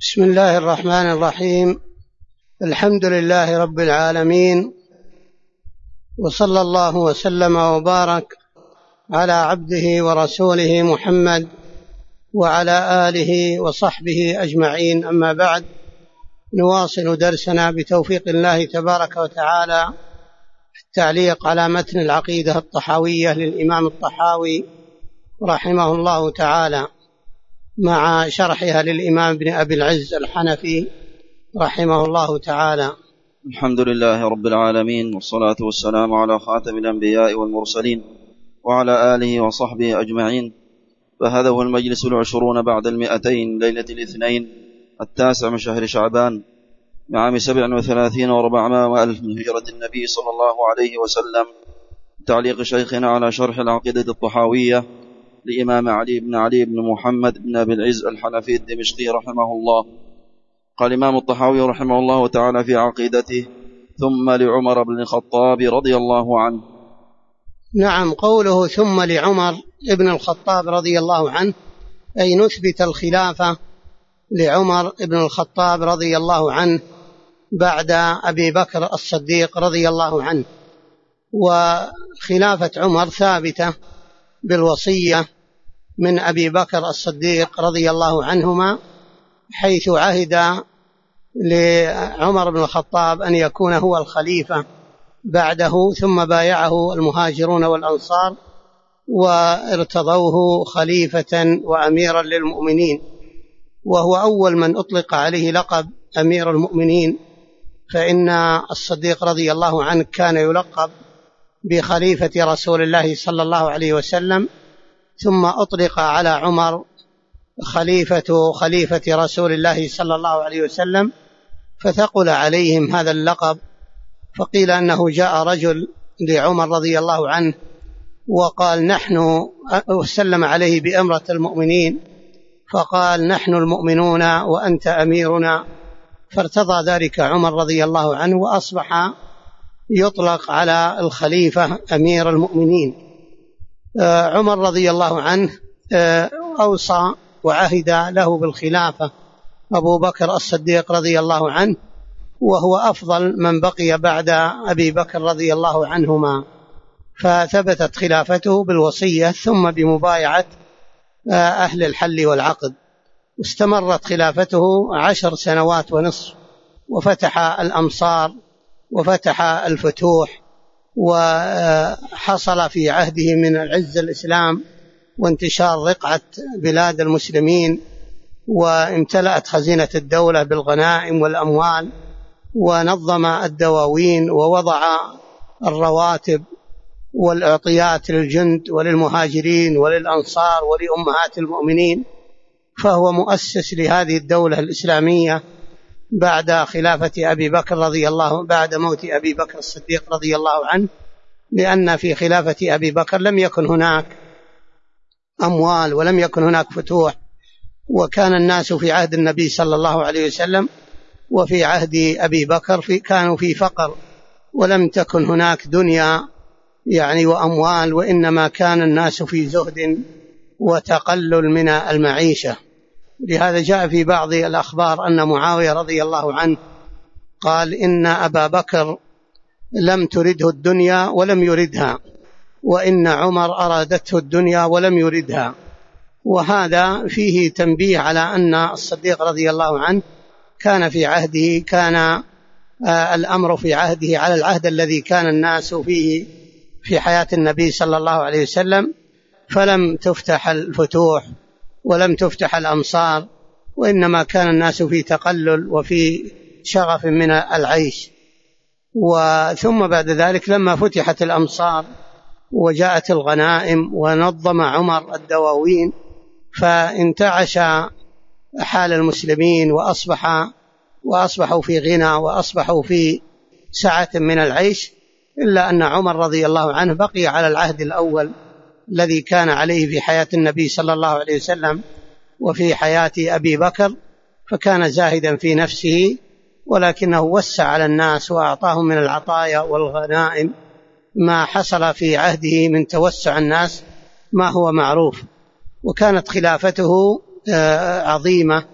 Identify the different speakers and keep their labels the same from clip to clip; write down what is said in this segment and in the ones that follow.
Speaker 1: بسم الله الرحمن الرحيم. الحمد لله رب العالمين، وصلى الله وسلم وبارك على عبده ورسوله محمد وعلى آله وصحبه أجمعين. أما بعد، نواصل درسنا بتوفيق الله تبارك وتعالى في التعليق على متن العقيدة الطحاوية للإمام الطحاوي رحمه الله تعالى، مع شرحها للإمام ابن أبي العز الحنفي رحمه الله تعالى.
Speaker 2: الحمد لله رب العالمين، والصلاة والسلام على خاتم الأنبياء والمرسلين وعلى آله وصحبه أجمعين. فهذا هو المجلس 20 بعد 200 ليلة الاثنين 9 من شهر شعبان عام 37 و400 وألف من هجرة النبي صلى الله عليه وسلم. تعليق شيخنا على شرح العقيدة الطحاوية لإمام علي بن محمد بن أبي العز الحنفي الدمشقي رحمه الله. قال الإمام الطحاوي رحمه الله تعالى في عقيدته: ثم لعمر بن الخطاب رضي الله عنه.
Speaker 1: نعم، قوله ثم لعمر بن الخطاب رضي الله عنه أي نثبت الخلافة لعمر بن الخطاب رضي الله عنه بعد أبي بكر الصديق رضي الله عنه. وخلافة عمر ثابتة بالوصية من أبي بكر الصديق رضي الله عنهما، حيث عهد لعمر بن الخطاب أن يكون هو الخليفة بعده، ثم بايعه المهاجرون والأنصار وارتضوه خليفة وأميرا للمؤمنين، وهو أول من أطلق عليه لقب أمير المؤمنين، فإن الصديق رضي الله عنه كان يلقب بخليفة رسول الله صلى الله عليه وسلم، ثم أطلق على عمر خليفة رسول الله صلى الله عليه وسلم، فثقل عليهم هذا اللقب. فقيل أنه جاء رجل لعمر رضي الله عنه وقال نحن، وسلم عليه بأمرة المؤمنين، فقال نحن المؤمنون وأنت أميرنا، فارتضى ذلك عمر رضي الله عنه، وأصبح يطلق على الخليفة أمير المؤمنين. عمر رضي الله عنه أوصى وعهد له بالخلافة أبو بكر الصديق رضي الله عنه، وهو أفضل من بقي بعد أبي بكر رضي الله عنهما، فثبتت خلافته بالوصية ثم بمبايعة أهل الحل والعقد. واستمرت خلافته 10 سنوات ونصف، وفتح الأمصار وفتح الفتوح، وحصل في عهده من العز الإسلام وانتشار رقعة بلاد المسلمين، وامتلأت خزينة الدولة بالغنائم والأموال، ونظم الدواوين، ووضع الرواتب والأعطيات للجند وللمهاجرين وللأنصار ولأمهات المؤمنين، فهو مؤسس لهذه الدولة الإسلامية بعد خلافة أبي بكر بعد موت أبي بكر الصديق رضي الله عنه، لأن في خلافة أبي بكر لم يكن هناك أموال ولم يكن هناك فتوح، وكان الناس في عهد النبي صلى الله عليه وسلم وفي عهد أبي بكر كانوا في فقر، ولم تكن هناك دنيا وأموال، وإنما كان الناس في زهد وتقلل من المعيشة. لهذا جاء في بعض الأخبار أن معاوية رضي الله عنه قال إن أبا بكر لم ترده الدنيا ولم يردها، وإن عمر أرادته الدنيا ولم يردها. وهذا فيه تنبيه على أن الصديق رضي الله عنه كان في عهده الأمر في عهده على العهد الذي كان الناس فيه في حياة النبي صلى الله عليه وسلم، فلم تفتح الفتوح ولم تفتح الأمصار، وإنما كان الناس في تقلل وفي شغف من العيش. ثم بعد ذلك لما فتحت الأمصار وجاءت الغنائم ونظم عمر الدواوين، فانتعش حال المسلمين وأصبحوا في غنى وأصبحوا في سعة من العيش، إلا أن عمر رضي الله عنه بقي على العهد الأول الذي كان عليه في حياة النبي صلى الله عليه وسلم وفي حياة أبي بكر، فكان زاهدا في نفسه، ولكنه وسع على الناس وأعطاهم من العطايا والغنائم ما حصل في عهده من توسع الناس ما هو معروف. وكانت خلافته عظيمة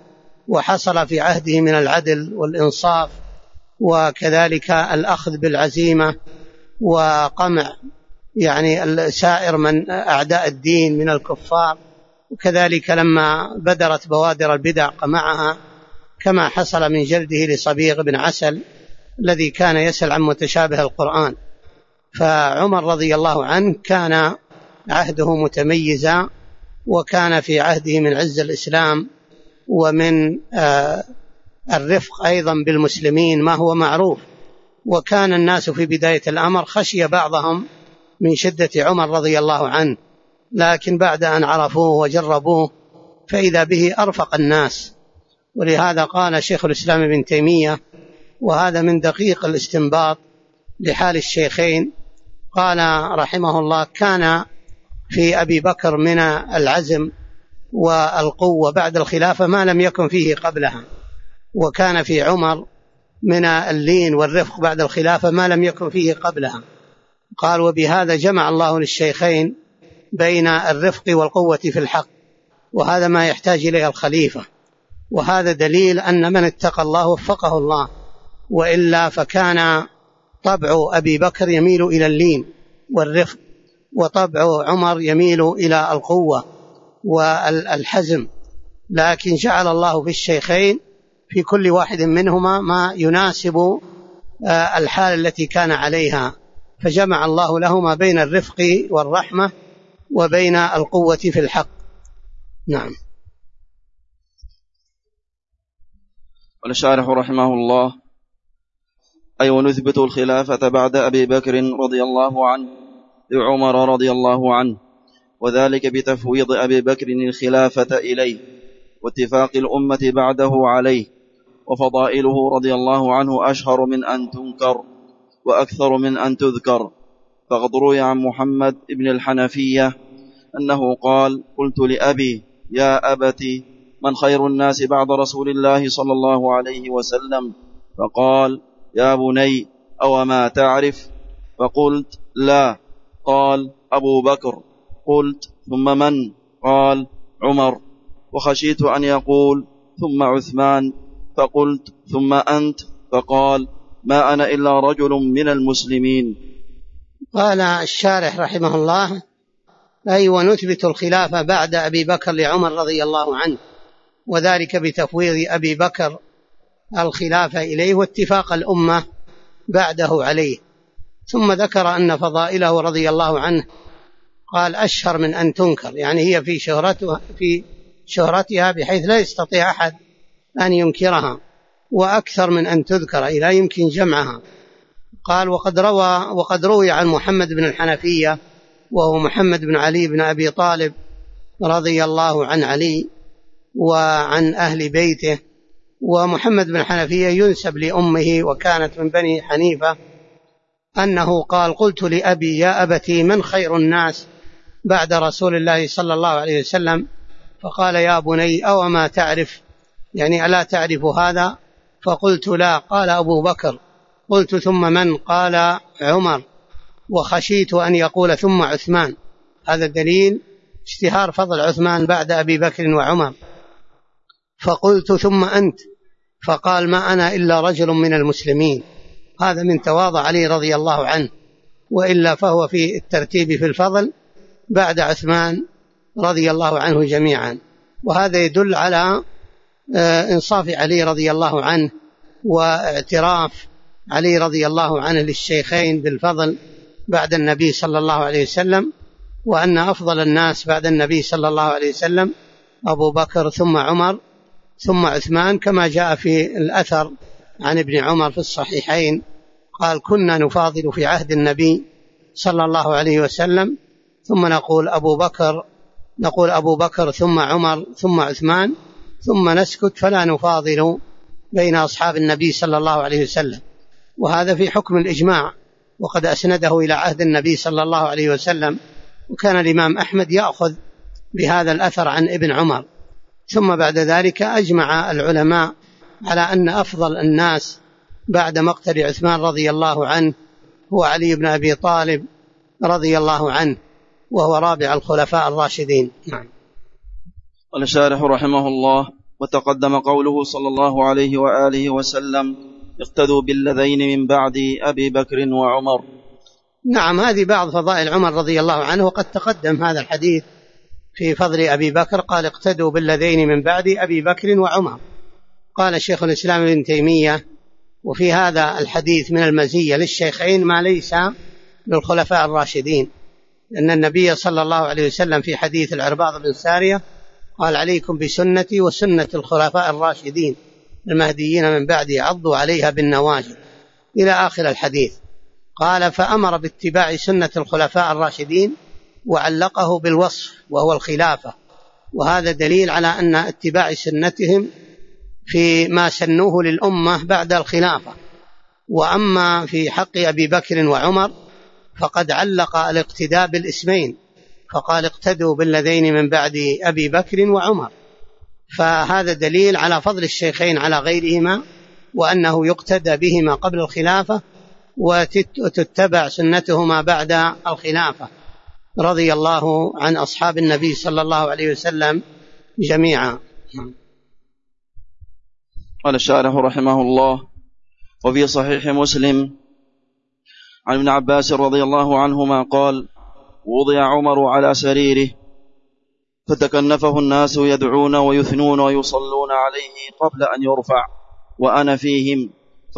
Speaker 1: وحصل في عهده من العدل والإنصاف، وكذلك الأخذ بالعزيمة وقمع يعني سائر من أعداء الدين من الكفار، وكذلك لما بدرت بوادر البدع قمعها، كما حصل من جلده لصبيغ بن عسل الذي كان يسأل عن متشابه القرآن. فعمر رضي الله عنه كان عهده متميزا، وكان في عهده من عز الإسلام ومن الرفق أيضا بالمسلمين ما هو معروف. وكان الناس في بداية الأمر خشي بعضهم من شدة عمر رضي الله عنه، لكن بعد أن عرفوه وجربوه فإذا به أرفق الناس. ولهذا قال شيخ الإسلام ابن تيمية، وهذا من دقيق الاستنباط لحال الشيخين، قال رحمه الله: كان في أبي بكر من العزم والقوة بعد الخلافة ما لم يكن فيه قبلها، وكان في عمر من اللين والرفق بعد الخلافة ما لم يكن فيه قبلها. قال: وبهذا جمع الله للشيخين بين الرفق والقوة في الحق، وهذا ما يحتاج إليه الخليفة. وهذا دليل أن من اتقى الله وفقه الله، وإلا فكان طبع أبي بكر يميل إلى اللين والرفق، وطبع عمر يميل إلى القوة والحزم، لكن جعل الله في الشيخين في كل واحد منهما ما يناسب الحال التي كان عليها، فجمع الله لهما بين الرفق والرحمة وبين القوة في الحق. نعم.
Speaker 2: قال الشارح رحمه الله: أي ونثبت الخلافة بعد أبي بكر رضي الله عنه لعمر رضي الله عنه، وذلك بتفويض أبي بكر الخلافة إليه، واتفاق الأمة بعده عليه، وفضائله رضي الله عنه أشهر من أن تنكر وأكثر من أن تذكر. فقد روي عن محمد بن الحنفية أنه قال: قلت لأبي: يا أبتي، من خير الناس بعد رسول الله صلى الله عليه وسلم؟ فقال: يا بني، أو ما تعرف؟ فقلت: لا. قال: أبو بكر. قلت: ثم من؟ قال: عمر. وخشيت أن يقول: ثم عثمان. فقلت: ثم أنت؟ فقال: ما أنا إلا رجل من المسلمين.
Speaker 1: قال الشارح رحمه الله: أي ونثبت الخلافة بعد أبي بكر لعمر رضي الله عنه، وذلك بتفويض أبي بكر الخلافة إليه واتفاق الأمة بعده عليه. ثم ذكر أن فضائله رضي الله عنه قال أشهر من أن تنكر، يعني هي في شهرتها بحيث لا يستطيع أحد أن ينكرها، وأكثر من أن تذكر أي لا يمكن جمعها. قال: وقد روي عن محمد بن الحنفية، وهو محمد بن علي بن أبي طالب رضي الله عن علي وعن أهل بيته. ومحمد بن الحنفية ينسب لأمه وكانت من بني حنيفة، أنه قال: قلت لأبي: يا أبتي، من خير الناس بعد رسول الله صلى الله عليه وسلم؟ فقال: يا بني، أو ما تعرف؟ يعني ألا تعرف هذا؟ فقلت: لا. قال: أبو بكر. قلت: ثم من؟ قال: عمر. وخشيت أن يقول: ثم عثمان. هذا دليل اشتهار فضل عثمان بعد أبي بكر وعمر. فقلت: ثم أنت؟ فقال: ما أنا إلا رجل من المسلمين. هذا من تواضع علي رضي الله عنه، وإلا فهو في الترتيب في الفضل بعد عثمان رضي الله عنه جميعا. وهذا يدل على إنصاف علي رضي الله عنه واعتراف علي رضي الله عنه للشيخين بالفضل بعد النبي صلى الله عليه وسلم، وأن أفضل الناس بعد النبي صلى الله عليه وسلم أبو بكر، ثم عمر، ثم عثمان، كما جاء في الأثر عن ابن عمر في الصحيحين قال: كنا نفاضل في عهد النبي صلى الله عليه وسلم، ثم نقول أبو بكر ثم عمر ثم عثمان، ثم نسكت فلا نفاضل بين أصحاب النبي صلى الله عليه وسلم. وهذا في حكم الإجماع، وقد أسنده إلى عهد النبي صلى الله عليه وسلم. وكان الإمام أحمد يأخذ بهذا الأثر عن ابن عمر. ثم بعد ذلك أجمع العلماء على أن أفضل الناس بعد مقتل عثمان رضي الله عنه هو علي بن أبي طالب رضي الله عنه، وهو رابع الخلفاء الراشدين. نعم.
Speaker 2: قال الشارح رحمه الله: وتقدم قوله صلى الله عليه وآله وسلم: اقتدوا بالذين من بعد أبي بكر وعمر.
Speaker 1: نعم، هذه بعض فضائل عمر رضي الله عنه، وقد تقدم هذا الحديث في فضل أبي بكر، قال: اقتدوا بالذين من بعد أبي بكر وعمر. قال شيخ الإسلام ابن تيمية: وفي هذا الحديث من المزية للشيخين ما ليس للخلفاء الراشدين، لأن النبي صلى الله عليه وسلم في حديث العرباض بن سارية قال: عليكم بسنتي وسنة الخلفاء الراشدين المهديين من بعدي، عضوا عليها بالنواجذ، إلى آخر الحديث. قال: فأمر باتباع سنة الخلفاء الراشدين وعلقه بالوصف وهو الخلافة، وهذا دليل على أن اتباع سنتهم في ما سنوه للأمة بعد الخلافة. وأما في حق أبي بكر وعمر فقد علق الاقتداء بالاسمين، فقال: اقتدوا بالذين من بعد أبي بكر وعمر، فهذا دليل على فضل الشيخين على غيرهما، وأنه يقتدى بهما قبل الخلافة وتتبع سنتهما بعد الخلافة، رضي الله عن أصحاب النبي صلى الله عليه وسلم جميعا.
Speaker 2: قال الشارح رحمه الله: وفي صحيح مسلم عن ابن عباس رضي الله عنهما قال: وضع عمر على سريره فتكنفه الناس يدعون ويثنون ويصلون عليه قبل أن يرفع، وأنا فيهم،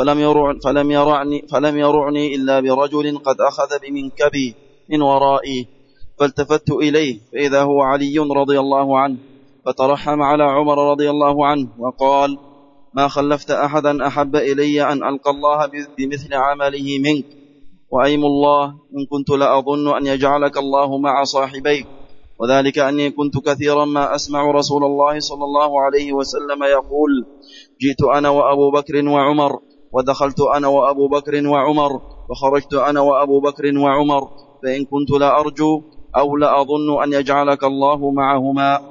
Speaker 2: فلم يرعني إلا برجل قد أخذ بمنكبي من ورائي، فالتفت إليه فإذا هو علي رضي الله عنه، فترحم على عمر رضي الله عنه وقال: ما خلفت أحدا أحب إلي أن ألقى الله بمثل عمله منك، وأيم الله إن كنت لأظن أن يجعلك الله مع صاحبيك، وذلك أني كنت كثيرا ما أسمع رسول الله صلى الله عليه وسلم يقول: جئت أنا وأبو بكر وعمر، ودخلت أنا وأبو بكر وعمر، وخرجت أنا وأبو بكر وعمر، فإن كنت لأرجو أو لأظن أن يجعلك الله معهما.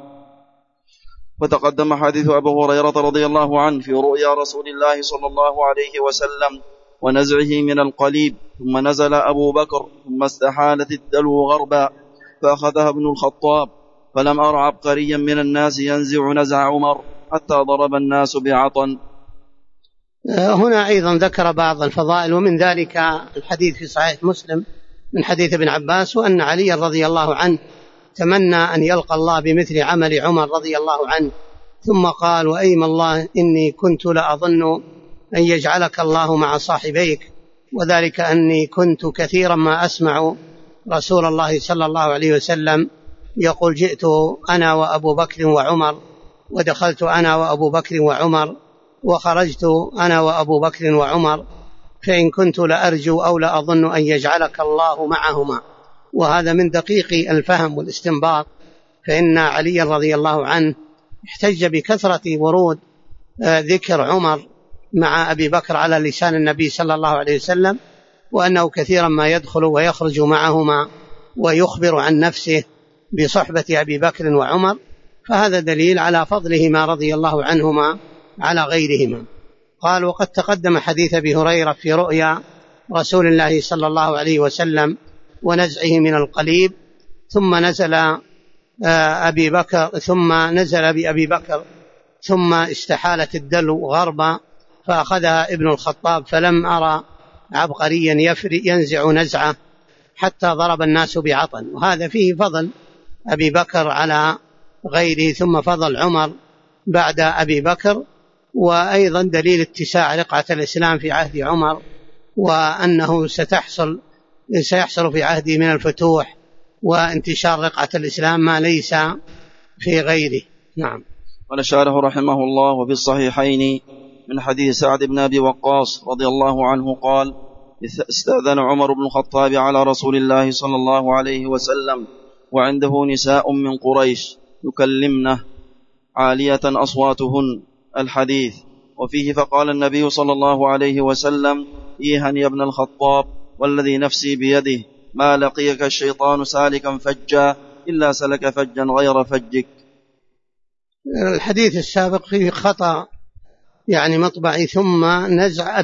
Speaker 2: وتقدم حديث أبو هريرة رضي الله عنه في رؤيا رسول الله صلى الله عليه وسلم ونزعه من القليب، ثم نزل أبو بكر، ثم استحالت الدلو غربا فأخذها ابن الخطاب، فلم أر عبقريا من الناس ينزع نزع عمر حتى ضرب الناس بعطن.
Speaker 1: هنا أيضا ذكر بعض الفضائل، ومن ذلك الحديث في صحيح مسلم من حديث ابن عباس، وأن علي رضي الله عنه تمنى أن يلقى الله بمثل عمل عمر رضي الله عنه، ثم قال: وأيم الله إني كنت لأظن أن يجعلك الله مع صاحبيك، وذلك أني كنت كثيرا ما أسمع رسول الله صلى الله عليه وسلم يقول: جئت أنا وأبو بكر وعمر، ودخلت أنا وأبو بكر وعمر، وخرجت أنا وأبو بكر وعمر، فإن كنت لأرجو أو لأظن أن يجعلك الله معهما. وهذا من دقيق الفهم والاستنباط، فإن علي رضي الله عنه احتج بكثرة ورود ذكر عمر مع أبي بكر على لسان النبي صلى الله عليه وسلم، وأنه كثيرا ما يدخل ويخرج معهما ويخبر عن نفسه بصحبة أبي بكر وعمر، فهذا دليل على فضلهما رضي الله عنهما على غيرهما. قال: وقد تقدم حديث أبي هريرة في رؤيا رسول الله صلى الله عليه وسلم ونزعه من القليب، ثم نزل أبي بكر، ثم نزل بأبي بكر، ثم استحالت الدلو غربا فأخذها ابن الخطاب، فلم أرى عبقريا ينزع نزعه حتى ضرب الناس بعطن. وهذا فيه فضل أبي بكر على غيره، ثم فضل عمر بعد أبي بكر، وأيضا دليل اتساع رقعة الإسلام في عهد عمر، وأنه سيحصل في عهده من الفتوح وانتشار رقعة الإسلام ما ليس في غيره. نعم.
Speaker 2: قال الشارح رحمه الله: وفي الصحيحين من حديث سعد بن أبي وقاص رضي الله عنه قال: استأذن عمر بن الخطاب على رسول الله صلى الله عليه وسلم وعنده نساء من قريش يكلمنه عالية أصواتهن، الحديث. وفيه: فقال النبي صلى الله عليه وسلم: إيها يا ابن الخطاب والذي نفسي بيده، ما لقيك الشيطان سالكا فجا إلا سلك فجا غير فجك.
Speaker 1: الحديث السابق فيه خطأ مطبعي، ثم نزع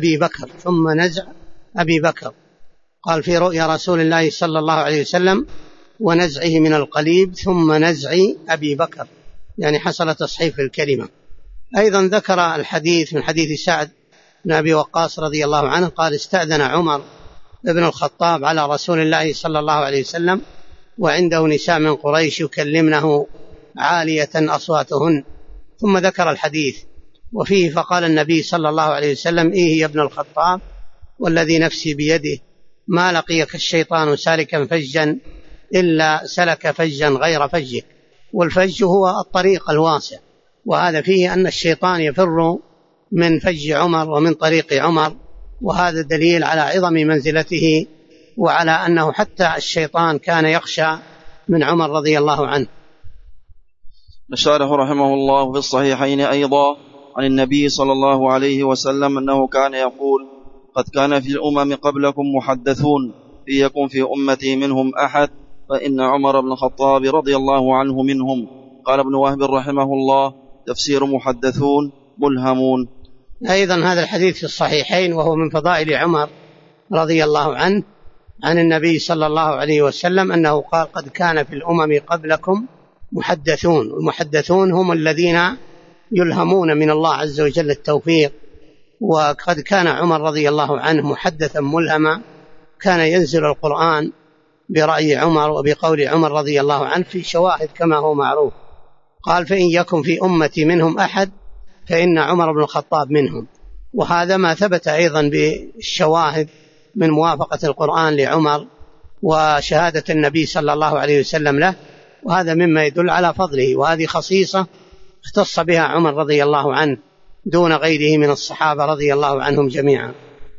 Speaker 1: أبي بكر، قال في رؤيا رسول الله صلى الله عليه وسلم ونزعه من القليب ثم نزع أبي بكر، حصل تصحيف الكلمة. أيضا ذكر الحديث من حديث سعد بن أبي وقاص رضي الله عنه قال استأذن عمر بن الخطاب على رسول الله صلى الله عليه وسلم وعنده نساء من قريش يكلمنه عالية أصواتهن، ثم ذكر الحديث وفيه فقال النبي صلى الله عليه وسلم إيه يا ابن الخطاب والذي نفسي بيده ما لقيك الشيطان سالكا فجا إلا سلك فجا غير فجك، والفج هو الطريق الواسع، وهذا فيه أن الشيطان يفر من فج عمر ومن طريق عمر، وهذا دليل على عظم منزلته وعلى أنه حتى الشيطان كان يخشى من عمر رضي الله عنه.
Speaker 2: الشارح رحمه الله في الصحيحين أيضا عن النبي صلى الله عليه وسلم أنه كان يقول قد كان في الأمم قبلكم محدثون إن يكن في أمتي منهم أحد فإن عمر بن الخطاب رضي الله عنه منهم. قال ابن وهب رحمه الله تفسير محدثون ملهمون.
Speaker 1: أيضا هذا الحديث في الصحيحين وهو من فضائل عمر رضي الله عنه عن النبي صلى الله عليه وسلم أنه قال قد كان في الأمم قبلكم محدثون، والمحدثون هم الذين يلهمون من الله عز وجل التوفيق، وقد كان عمر رضي الله عنه محدثا ملهما، كان ينزل القرآن برأي عمر وبقول عمر رضي الله عنه في شواهد كما هو معروف. قال فإن يكن في أمتي منهم أحد فإن عمر بن الخطاب منهم، وهذا ما ثبت أيضا بالشواهد من موافقة القرآن لعمر وشهادة النبي صلى الله عليه وسلم له، وهذا مما يدل على فضله، وهذه خصيصة اختص بها عمر رضي الله عنه دون غيره من الصحابة رضي الله عنهم جميعا.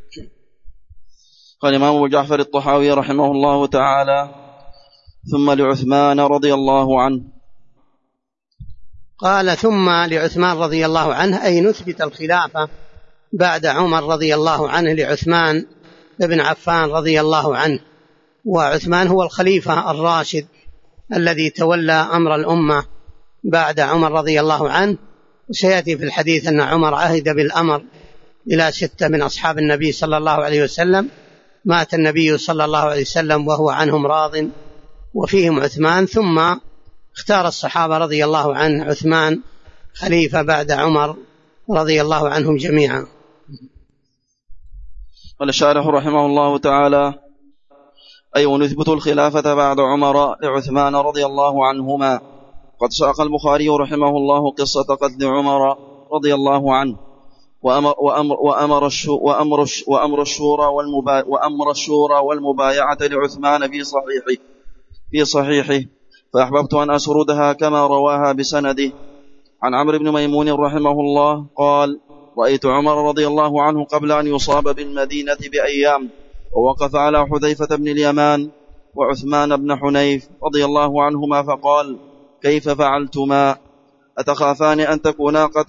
Speaker 2: قال الإمام أبو جعفر الطحاوي رحمه الله تعالى ثم لعثمان رضي الله عنه.
Speaker 1: قال ثم لعثمان رضي الله عنه أي نثبت الخلافة بعد عمر رضي الله عنه لعثمان بن عفان رضي الله عنه، وعثمان هو الخليفة الراشد الذي تولى أمر الأمة بعد عمر رضي الله عنه. وسيأتي في الحديث أن عمر عهد بالأمر إلى 6 من أصحاب النبي صلى الله عليه وسلم، مات النبي صلى الله عليه وسلم وهو عنهم راض وفيهم عثمان، ثم اختار الصحابة رضي الله عنه عثمان خليفة بعد عمر رضي الله عنهم جميعا.
Speaker 2: قال الشارح رحمه الله تعالى أي ونثبت الخلافة بعد عمر لعثمان رضي الله عنهما. قد ساق البخاري رحمه الله قصة قتل عمر رضي الله عنه وأمر الشورى والمبايعة لعثمان في صحيحه فأحببت أن أسردها كما رواها بسنده. عن عمرو بن ميمون رحمه الله قال رأيت عمر رضي الله عنه قبل أن يصاب بالمدينة بأيام ووقف على حذيفة بن اليمان وعثمان بن حنيف رضي الله عنهما فقال كيف فعلتما أتخافان أن تكونا قد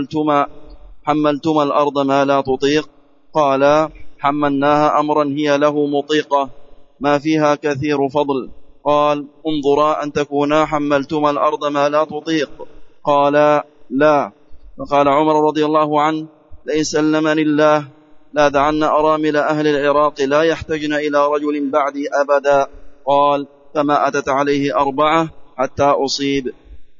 Speaker 2: حملتما الأرض ما لا تطيق؟ قال حملناها أمرا هي له مطيقة ما فيها كثير فضل. قال انظرا أن تكونا حملتما الأرض ما لا تطيق؟ قال لا. فقال عمر رضي الله عنه لئن سلمني الله لا دعن أرامل أهل العراق لا يحتجن إلى رجل بعدي أبدا. قال فما أتت عليه 4 حتى أصيب.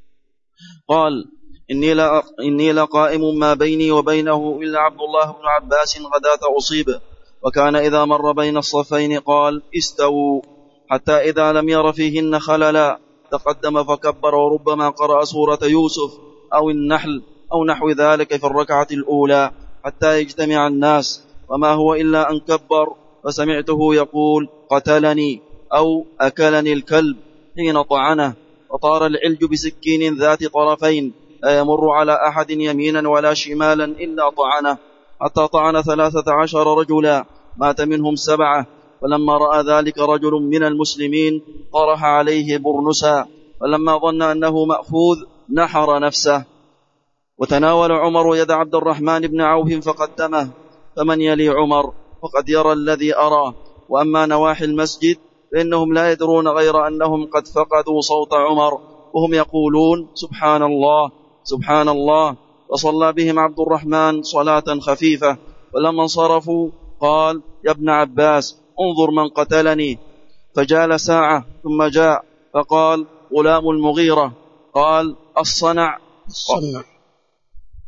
Speaker 2: قال إني لقائم ما بيني وبينه إلا عبد الله بن عباس غداة أصيب، وكان إذا مر بين الصفين قال استووا، حتى إذا لم ير فيهن خللا تقدم فكبر، وربما قرأ سورة يوسف أو النحل أو نحو ذلك في الركعة الأولى حتى يجتمع الناس، وما هو إلا أن كبر فسمعته يقول قتلني أو أكلني الكلب حين طعنه، وطار العلج بسكين ذات طرفين لا يمر على أحد يمينا ولا شمالا إلا طعنه، حتى طعن 13 رجلا مات منهم 7. فلما رأى ذلك رجل من المسلمين طرح عليه برنسا، فلما ظن أنه مأخوذ نحر نفسه. وتناول عمر يد عبد الرحمن بن عوف فقدمه، فمن يلي عمر فقد يرى الذي أراه. وأما نواحي المسجد فإنهم لا يدرون غير أنهم قد فقدوا صوت عمر وهم يقولون سبحان الله سبحان الله. وصلى بهم عبد الرحمن صلاة خفيفة، ولما انصرفوا قال يا ابن عباس انظر من قتلني. فجال ساعة ثم جاء فقال غلام المغيرة. قال الصنع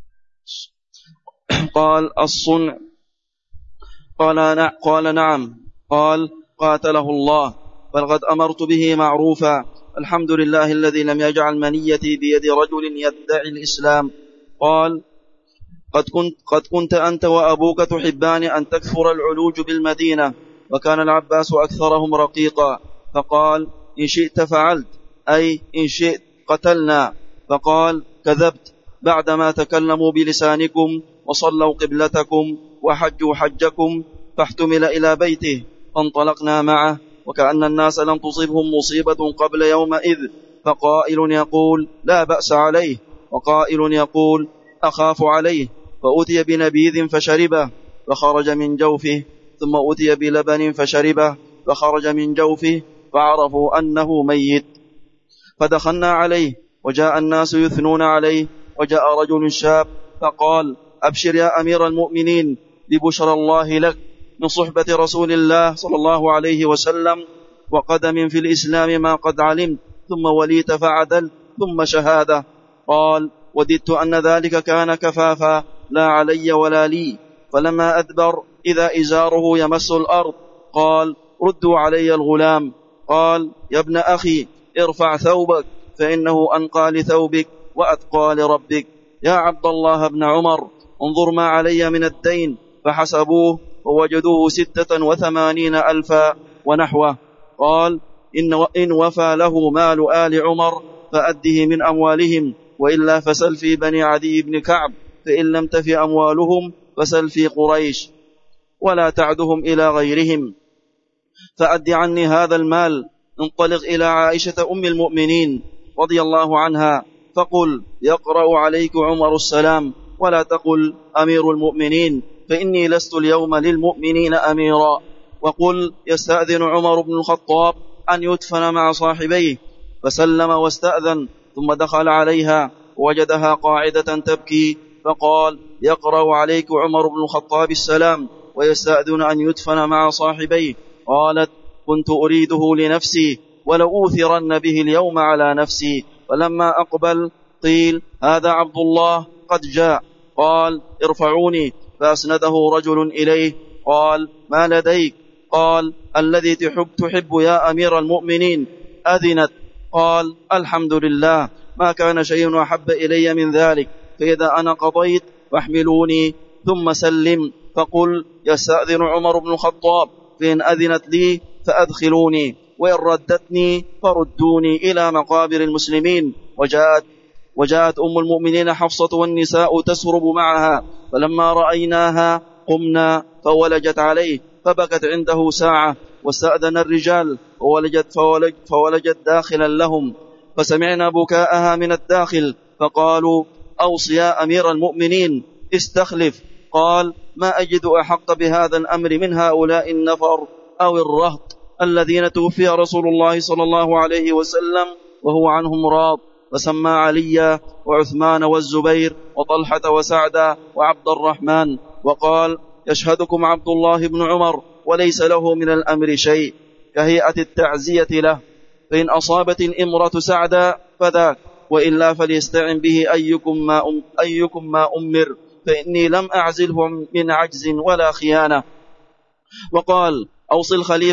Speaker 2: قال: الصنع. قال: نعم. قال: قاتله الله، بل قد أمرت به معروفا. الحمد لله الذي لم يجعل منيتي بيد رجل يدعي الإسلام. قال: قد كنت أنت وأبوك تحبان أن تكثر العلوج بالمدينة، وكان العباس أكثرهم رقيقا. فقال: إن شئت فعلت، أي إن شئت قتلنا. فقال: كذبت، بعدما تكلموا بلسانكم وصلوا قبلتكم وحجوا حجكم. فاحتمل إلى بيته، فانطلقنا معه، وكأن الناس لم تصبهم مصيبة قبل يومئذ، فقائل يقول: لا بأس عليه، وقائل يقول: أخاف عليه. فأتي بنبيذ فشربه فخرج من جوفه، ثم أتي بلبن فشربه فخرج من جوفه، فعرفوا أنه ميت. فدخلنا عليه، وجاء الناس يثنون عليه، وجاء رجل شاب فقال: أبشر يا أمير المؤمنين ببشرى الله لك من صحبة رسول الله صلى الله عليه وسلم، وقدم في الإسلام ما قد علمت، ثم وليت فعدل، ثم شهادة. قال: وددت أن ذلك كان كفافا، لا علي ولا لي. فلما أدبر إذا إزاره يمس الأرض. قال: ردوا علي الغلام. قال: يا ابن أخي، ارفع ثوبك، فإنه أنقى لثوبك وأتقى لربك. يا عبد الله بن عمر، انظر ما علي من الدين. فحسبوه ووجدوه 86,000 ونحوه. قال: إن وفى له مال آل عمر فأده من أموالهم، وإلا فسل في بني عدي بن كعب، فإن لم تف أموالهم فسل في قريش، ولا تعدهم إلى غيرهم، فأد عني هذا المال. انطلق إلى عائشة أم المؤمنين رضي الله عنها، فقل: يقرأ عليك عمر السلام، ولا تقل أمير المؤمنين، فإني لست اليوم للمؤمنين أميرا. وقل: يستأذن عمر بن الخطاب أن يدفن مع صاحبيه. فسلم واستأذن، ثم دخل عليها ووجدها قاعدة تبكي، فقال: يقرأ عليك عمر بن الخطاب السلام، ويستأذن أن يدفن مع صاحبيه. قالت: كنت أريده لنفسي، ولأوثرن به اليوم على نفسي. فلما أقبل قيل: هذا عبد الله قد جاء. قال: ارفعوني. فأسنده رجل إليه. قال: ما لديك؟ قال: الذي تحب يا أمير المؤمنين أذنت. قال: الحمد لله، ما كان شيء أحب إلي من ذلك. فإذا أنا قضيت فاحملوني، ثم سلم، فقل: يستأذن عمر بن الخطاب، فإن أذنت لي فأدخلوني، وإن ردتني فردوني إلى مقابر المسلمين. وجاءت أم المؤمنين حفصة والنساء تسرب معها، فلما رأيناها قمنا فولجت عليه، فبكت عنده ساعة. واستأذن الرجال فولجت داخلا لهم، فسمعنا بكاءها من الداخل، فقالوا: أوصي يا أمير المؤمنين، استخلف. قال: ما أجد أحق بهذا الأمر من هؤلاء النفر أو الرهط الذين توفي رسول الله صلى الله عليه وسلم وهو عنهم راض. فسمى علي وعثمان والزبير وطلحة وسعد وعبد الرحمن، وقال: يشهدكم عبد الله بن عمر، وليس له من الأمر شيء، كهيئة التعزية له، فإن أصابت الإمرة سعدا فذاك، وإلا فليستعن به أيكم ما أمر، فإني لم أعزله من عجز ولا خيانة. وقال: أوصي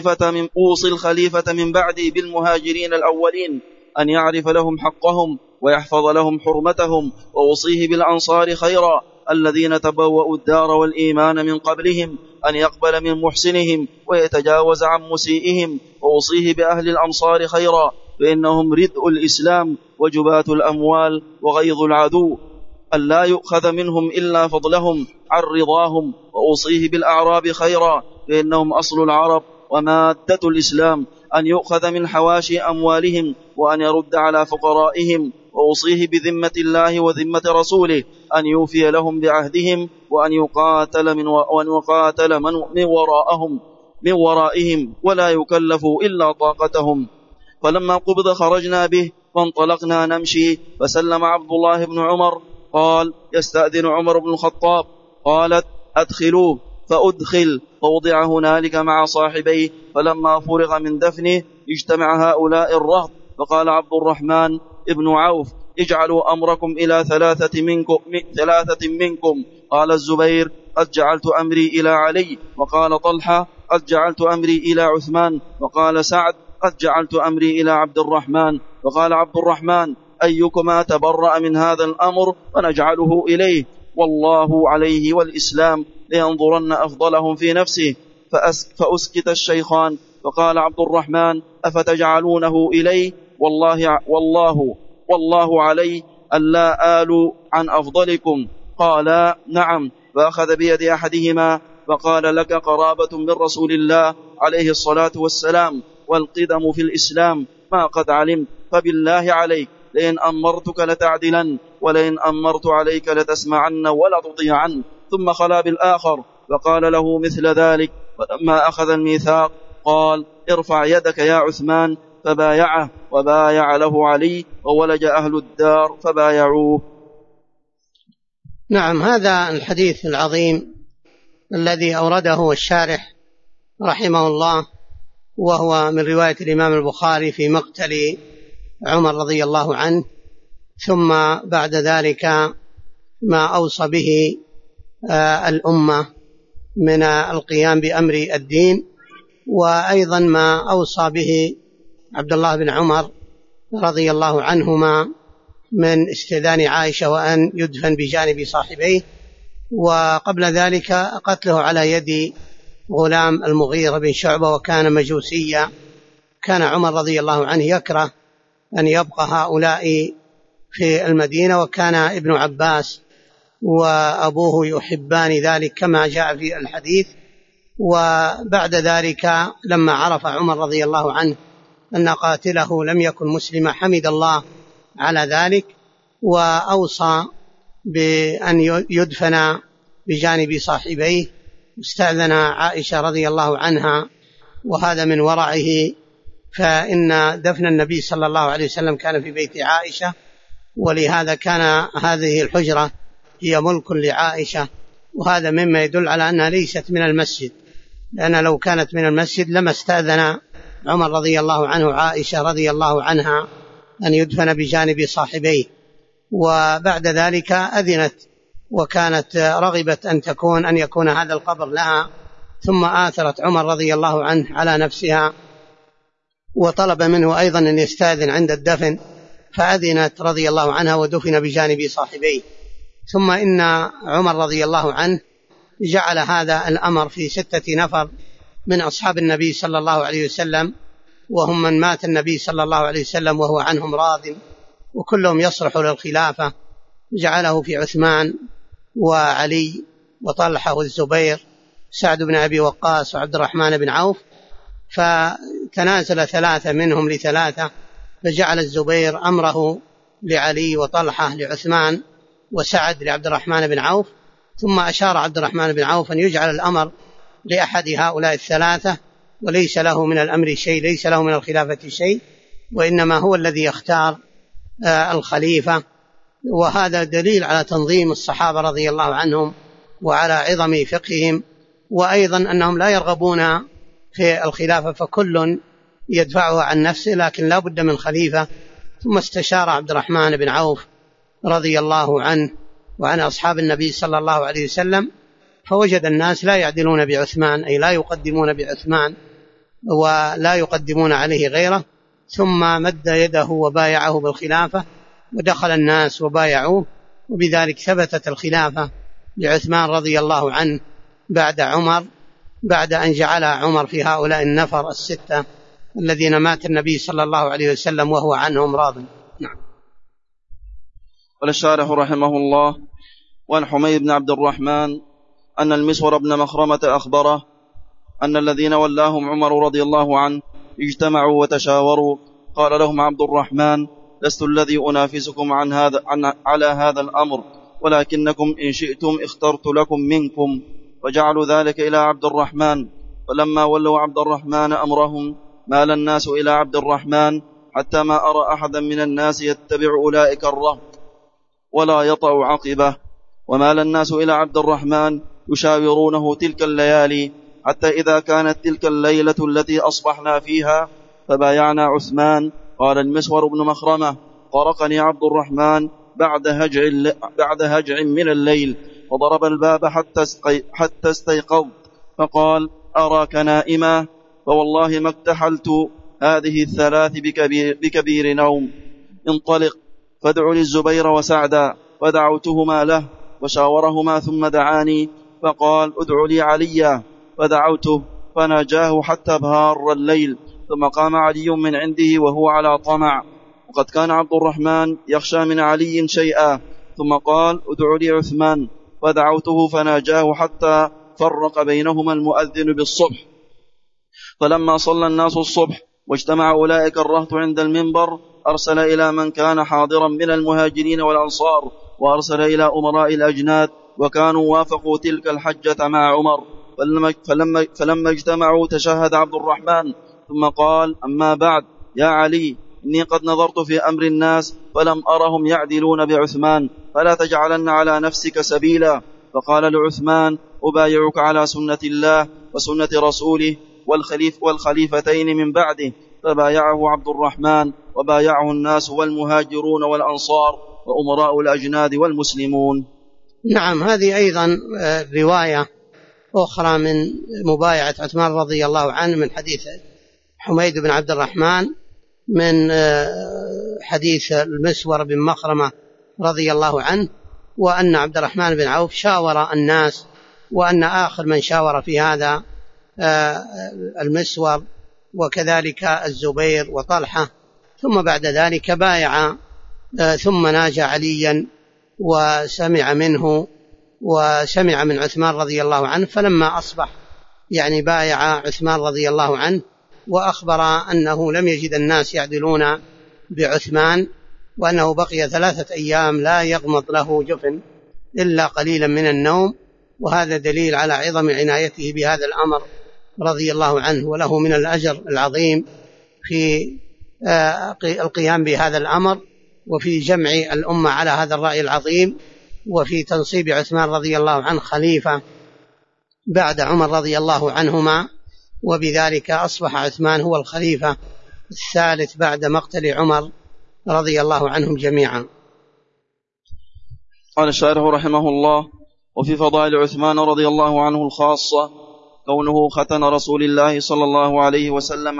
Speaker 2: الخليفة من بعدي بالمهاجرين الأولين أن يعرف لهم حقهم ويحفظ لهم حرمتهم، وأوصيه بالأنصار خيرا الذين تبوأوا الدار والإيمان من قبلهم أن يقبل من محسنهم ويتجاوز عن مسيئهم، وأوصيه بأهل الأمصار خيرا، فإنهم ردء الإسلام وجبات الأموال وغيظ العدو، أن لا يؤخذ منهم إلا فضلهم عن رضاهم. وأوصيه بالأعراب خيرا، فإنهم أصل العرب ومادة الإسلام، أن يؤخذ من حواشي أموالهم وأن يرد على فقرائهم. وأوصيه بذمة الله وذمة رسوله أن يوفي لهم بعهدهم، وأن يقاتل من ورائهم ولا يكلفوا إلا طاقتهم. فلما قبض خرجنا به فانطلقنا نمشي، فسلم عبد الله بن عمر. قال: يستأذن عمر بن الخطاب. قالت: أدخلوه. فأدخل، فوضع هنالك مع صاحبيه. فلما فرغ من دفنه اجتمع هؤلاء الرهط، فقال عبد الرحمن ابن عوف: اجعلوا أمركم إلى ثلاثة منكم. قال الزبير: قد جعلت أمري إلى علي. وقال طلحة: قد جعلت أمري إلى عثمان. وقال سعد: قد جعلت أمري إلى عبد الرحمن. وقال عبد الرحمن: أيكما تبرأ من هذا الأمر فنجعله إليه، والله عليه والإسلام لينظرن أفضلهم في نفسه. فأسكت الشيخان. فقال عبد الرحمن: أفتجعلونه إليه؟ والله علي ألا آل عن أفضلكم. قالا: نعم. فأخذ بيد أحدهما وقال: لك قرابة من رسول الله عليه الصلاة والسلام، والقدم في الإسلام ما قد علمت، فبالله عليك لئن أمرتك لتعدلن، ولئن أمرت عليك لتسمعن ولا تطيعن. ثم خلا بالآخر وقال له مثل ذلك. ولما أخذ الميثاق قال: ارفع يدك يا عثمان، فبايعه، وبايع له علي، وولج أهل الدار فبايعوه.
Speaker 1: نعم، هذا الحديث العظيم الذي أورده الشارح رحمه الله، وهو من رواية الإمام البخاري في مقتل عمر رضي الله عنه، ثم بعد ذلك ما أوصى به الأمة من القيام بأمر الدين، وأيضا ما أوصى به عبد الله بن عمر رضي الله عنهما من استئذان عائشة وأن يدفن بجانب صاحبيه، وقبل ذلك قتله على يد غلام المغيرة بن شعبة وكان مجوسيا. كان عمر رضي الله عنه يكره أن يبقى هؤلاء في المدينة، وكان ابن عباس وأبوه يحبان ذلك كما جاء في الحديث. وبعد ذلك لما عرف عمر رضي الله عنه أن قاتله لم يكن مسلما حمد الله على ذلك، وأوصى بأن يدفن بجانب صاحبيه. استأذن عائشة رضي الله عنها، وهذا من ورعه، فإن دفن النبي صلى الله عليه وسلم كان في بيت عائشة، ولهذا كان هذه الحجرة هي ملك لعائشة، وهذا مما يدل على أنها ليست من المسجد، لأن لو كانت من المسجد لما استأذن عمر رضي الله عنه عائشة رضي الله عنها أن يدفن بجانب صاحبيه. وبعد ذلك أذنت، وكانت رغبت أن يكون هذا القبر لها، ثم آثرت عمر رضي الله عنه على نفسها، وطلب منه أيضا أن يستأذن عند الدفن، فأذنت رضي الله عنها ودفن بجانب صاحبيه. ثم إن عمر رضي الله عنه جعل هذا الأمر في 6 نفر من أصحاب النبي صلى الله عليه وسلم، وهم من مات النبي صلى الله عليه وسلم وهو عنهم راض، وكلهم يصلح للخلافة. جعله في عثمان وعلي وطلحة والزبير، سعد بن أبي وقاص وعبد الرحمن بن عوف، فتنازل 3 منهم ل3، فجعل الزبير أمره لعلي، وطلحة لعثمان، وسعد لعبد الرحمن بن عوف. ثم أشار عبد الرحمن بن عوف أن يجعل الأمر لأحد هؤلاء ال3، وليس له من الأمر شيء، ليس له من الخلافة شيء، وإنما هو الذي يختار الخليفة. وهذا دليل على تنظيم الصحابة رضي الله عنهم وعلى عظم فقههم، وأيضا أنهم لا يرغبون في الخلافة، فكل يدفعه عن نفسه، لكن لا بد من خليفة. ثم استشار عبد الرحمن بن عوف رضي الله عنه وعن أصحاب النبي صلى الله عليه وسلم، فوجد الناس لا يعدلون بعثمان، أي لا يقدمون بعثمان ولا يقدمون عليه غيره، ثم مد يده وبايعه بالخلافة، ودخل الناس وبايعوه، وبذلك ثبتت الخلافة لعثمان رضي الله عنه بعد عمر، بعد أن جعل عمر في هؤلاء النفر 6 الذين مات النبي صلى الله عليه وسلم وهو عنهم راض. نعم.
Speaker 2: قال الشارح رحمه الله: وعن حميد بن عبد الرحمن أن المسور بن مخرمة أخبره أن الذين ولاهم عمر رضي الله عنه اجتمعوا وتشاوروا. قال لهم عبد الرحمن: لست الذي أنافسكم على هذا الأمر، ولكنكم إن شئتم اخترت لكم منكم. وجعلوا ذلك إلى عبد الرحمن. فلما ولوا عبد الرحمن أمرهم مال الناس إلى عبد الرحمن، حتى ما أرى أحدا من الناس يتبع أولئك الرهط ولا يطأ عقبه. ومال الناس إلى عبد الرحمن يشاورونه تلك الليالي، حتى إذا كانت تلك الليلة التي أصبحنا فيها فبايعنا عثمان. قال المسور بن مخرمة: فطرقني عبد الرحمن بعد هجع من الليل، وضرب الباب حتى استيقظت، فقال: أراك نائما، فوالله ما اكتحلت هذه الثلاث بكبير نوم. انطلق فادع لي الزبير وسعدا. فدعوتهما له وشاورهما ثم دعاني، فقال: ادع لي عليا. فدعوته فناجاه حتى بهار الليل، ثم قام علي من عنده وهو على طمع، وقد كان عبد الرحمن يخشى من علي شيئا، ثم قال: ادع لي عثمان. فدعوته فناجاه حتى فرق بينهما المؤذن بالصبح. فلما صلى الناس الصبح واجتمع أولئك الرهط عند المنبر، أرسل إلى من كان حاضرا من المهاجرين والأنصار، وأرسل إلى أمراء الأجناد، وكانوا وافقوا تلك الحجة مع عمر. فلما اجتمعوا تشهد عبد الرحمن ثم قال: أما بعد يا علي، إني قد نظرت في أمر الناس فلم أرهم يعدلون بعثمان، فلا تجعلن على نفسك سبيلا. فقال لعثمان: أبايعك على سنة الله وسنة رسوله والخليفتين من بعده. فبايعه عبد الرحمن، وبايعه الناس والمهاجرون والأنصار وأمراء الأجناد والمسلمون.
Speaker 1: نعم، هذه أيضا رواية أخرى من مبايعة عثمان رضي الله عنه، من حديث حميد بن عبد الرحمن، من حديث المسور بن مخرمة رضي الله عنه، وأن عبد الرحمن بن عوف شاور الناس، وأن آخر من شاور في هذا المسور، وكذلك الزبير وطلحة. ثم بعد ذلك بايع، ثم ناجى عليا وسمع منه وسمع من عثمان رضي الله عنه. فلما أصبح بايع عثمان رضي الله عنه، وأخبر أنه لم يجد الناس يعدلون بعثمان، وأنه بقي 3 أيام لا يغمض له جفن إلا قليلا من النوم، وهذا دليل على عظم عنايته بهذا الأمر رضي الله عنه، وله من الأجر العظيم في القيام بهذا الأمر، وفي جمع الأمة على هذا الرأي العظيم، وفي تنصيب عثمان رضي الله عنه خليفة بعد عمر رضي الله عنهما، وبذلك أصبح عثمان هو الخليفة الثالث بعد مقتل عمر رضي الله عنهم جميعا.
Speaker 2: قال الشارح رحمه الله: وفي فضائل عثمان رضي الله عنه الخاصة كونه ختن رسول الله صلى الله عليه وسلم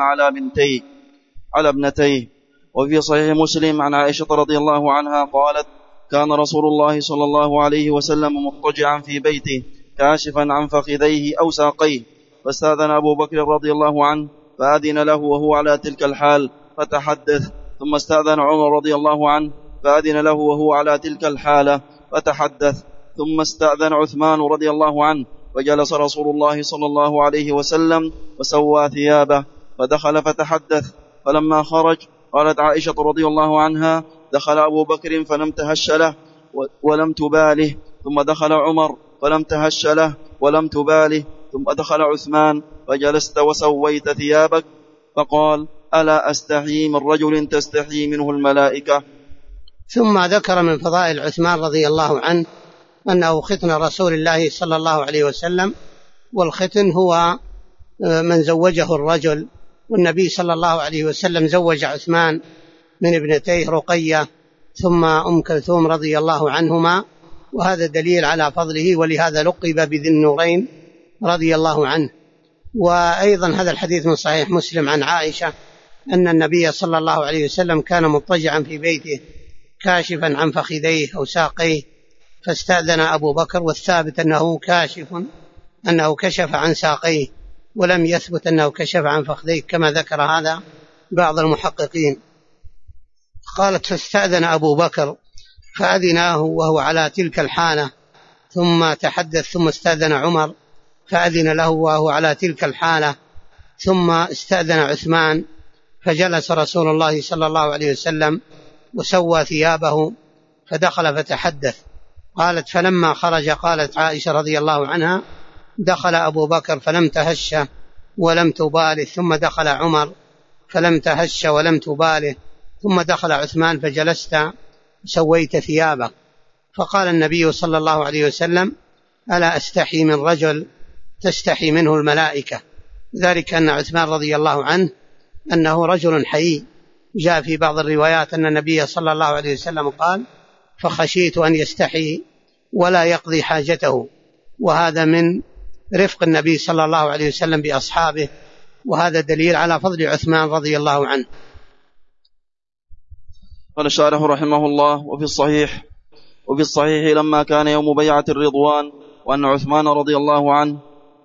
Speaker 2: على ابنتيه. وفي صحيح مسلم عن عائشة رضي الله عنها قالت: كان رسول الله صلى الله عليه وسلم مضطجعا في بيته كاشفا عن فخذيه أو ساقيه، فاستأذن أبو بكر رضي الله عنه فأذن له وهو على تلك الحال فتحدث، ثم استأذن عمر رضي الله عنه فأذن له وهو على تلك الحالة فتحدث، ثم استأذن عثمان رضي الله عنه، وجلس رسول الله صلى الله عليه وسلم وسوى ثيابه، فدخل فتحدث. فلما خرج قالت عائشة رضي الله عنها: دخل أبو بكر فلم تهش له ولم تباله، ثم دخل عمر فلم تهش له ولم تباله، ثم دخل عثمان فجلست وسويت ثيابك، فقال: ألا أستحي من رجل تستحي منه الملائكة.
Speaker 1: ثم ذكر من فضائل عثمان رضي الله عنه أنه ختن رسول الله صلى الله عليه وسلم، والختن هو من زوجه الرجل، والنبي صلى الله عليه وسلم زوج عثمان من ابنتيه رقية ثم أم كلثوم رضي الله عنهما، وهذا دليل على فضله، ولهذا لقب بذي النورين رضي الله عنه. وأيضا هذا الحديث من صحيح مسلم عن عائشة أن النبي صلى الله عليه وسلم كان مضطجعا في بيته كاشفا عن فخذيه أو ساقيه، فاستأذن أبو بكر، والثابت أنه كشف عن ساقيه، ولم يثبت أنه كشف عن فخذيه كما ذكر هذا بعض المحققين. قالت: فاستأذن أبو بكر فأذناه وهو على تلك الحالة، ثم تحدث، ثم استأذن عمر فأذن له وهو على تلك الحالة، ثم استأذن عثمان، فجلس رسول الله صلى الله عليه وسلم وسوى ثيابه، فدخل فتحدث. قالت: فلما خرج قالت عائشة رضي الله عنها: دخل أبو بكر فلم تهش ولم تباله، ثم دخل عمر فلم تهش ولم تباله، ثم دخل عثمان فجلست سويت ثيابك. فقال النبي صلى الله عليه وسلم: ألا أستحي من رجل تستحي منه الملائكة. ذلك أن عثمان رضي الله عنه أنه رجل حيي جاء في بعض الروايات أن النبي صلى الله عليه وسلم قال: فخشيت أن يستحي ولا يقضي حاجته. وهذا من رفق النبي صلى الله عليه وسلم بأصحابه، وهذا دليل على فضل عثمان رضي الله عنه.
Speaker 2: قال الشارح رحمه الله: وفي الصحيح لما كان يوم بيعة الرضوان وأن عثمان رضي الله عنه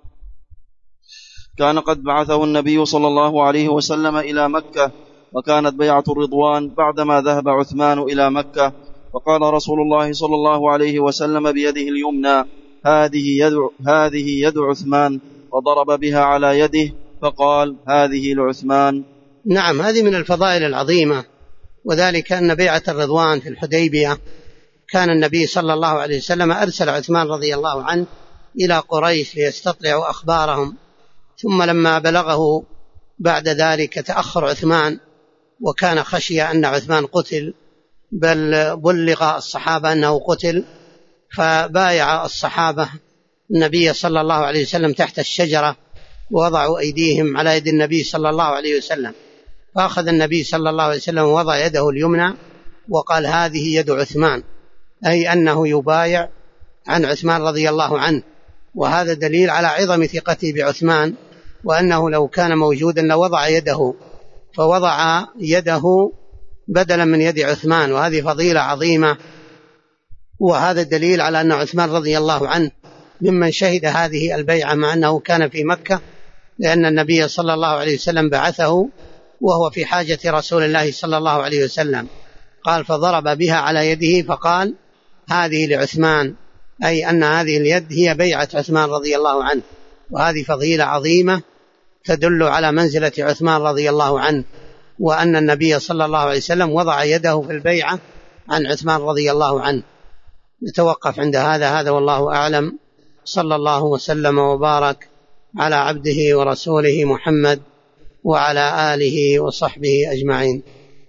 Speaker 2: كان قد بعثه النبي صلى الله عليه وسلم إلى مكة، وكانت بيعة الرضوان بعدما ذهب عثمان إلى مكة، وقال رسول الله صلى الله عليه وسلم بيده اليمنى: هذه يد عثمان، وضرب بها على يده فقال: هذه لعثمان.
Speaker 1: نعم، هذه من الفضائل العظيمة، وذلك أن بيعة الرضوان في الحديبية كان النبي صلى الله عليه وسلم أرسل عثمان رضي الله عنه إلى قريش ليستطلعوا أخبارهم، ثم لما بلغه بعد ذلك تأخر عثمان وكان خشي أن عثمان قتل، بل بلغ الصحابة أنه قتل، فبايع الصحابة النبي صلى الله عليه وسلم تحت الشجرة ووضعوا أيديهم على يد النبي صلى الله عليه وسلم، فأخذ النبي صلى الله عليه وسلم ووضع يده اليمنى وقال: هذه يد عثمان، أي أنه يبايع عن عثمان رضي الله عنه. وهذا دليل على عظم ثقته بعثمان، وأنه لو كان موجودا لوضع يده، فوضع يده بدلا من يد عثمان، وهذه فضيلة عظيمة. وهذا دليل على أن عثمان رضي الله عنه ممن شهد هذه البيعة مع أنه كان في مكة، لأن النبي صلى الله عليه وسلم بعثه وهو في حاجة رسول الله صلى الله عليه وسلم، قال: فضرب بها على يده فقال: هذه لعثمان، أي أن هذه اليد هي بيعة عثمان رضي الله عنه. وهذه فضيلة عظيمة تدل على منزلة عثمان رضي الله عنه، وأن النبي صلى الله عليه وسلم وضع يده في البيعة عن عثمان رضي الله عنه. نتوقف عند هذا والله أعلم. صلى الله وسلم وبارك على عبده ورسوله محمد وعلى آله وصحبه أجمعين.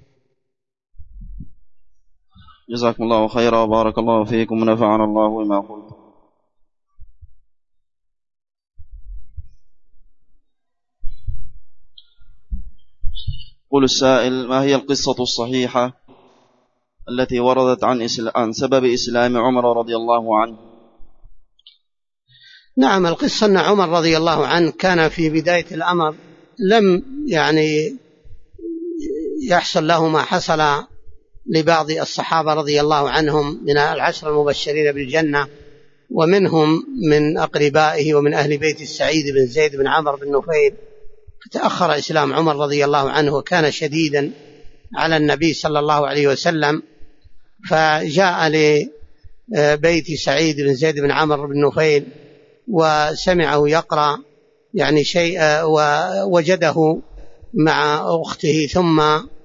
Speaker 2: جزاكم الله خيرا وبارك الله فيكم ونفعنا الله بما قلت. قل السائل: ما هي القصة الصحيحة التي وردت عن سبب إسلام عمر رضي الله عنه؟
Speaker 1: نعم، القصة أن عمر رضي الله عنه كان في بداية الأمر لم يحصل له ما حصل لبعض الصحابة رضي الله عنهم من العشر المبشرين بالجنة، ومنهم من أقربائه ومن أهل بيت السعيد بن زيد بن عمرو بن نفيل. فتأخر إسلام عمر رضي الله عنه وكان شديدا على النبي صلى الله عليه وسلم، فجاء لبيت سعيد بن زيد بن عمرو بن نفيل وسمعه يقرأ شيء، ووجده مع أخته، ثم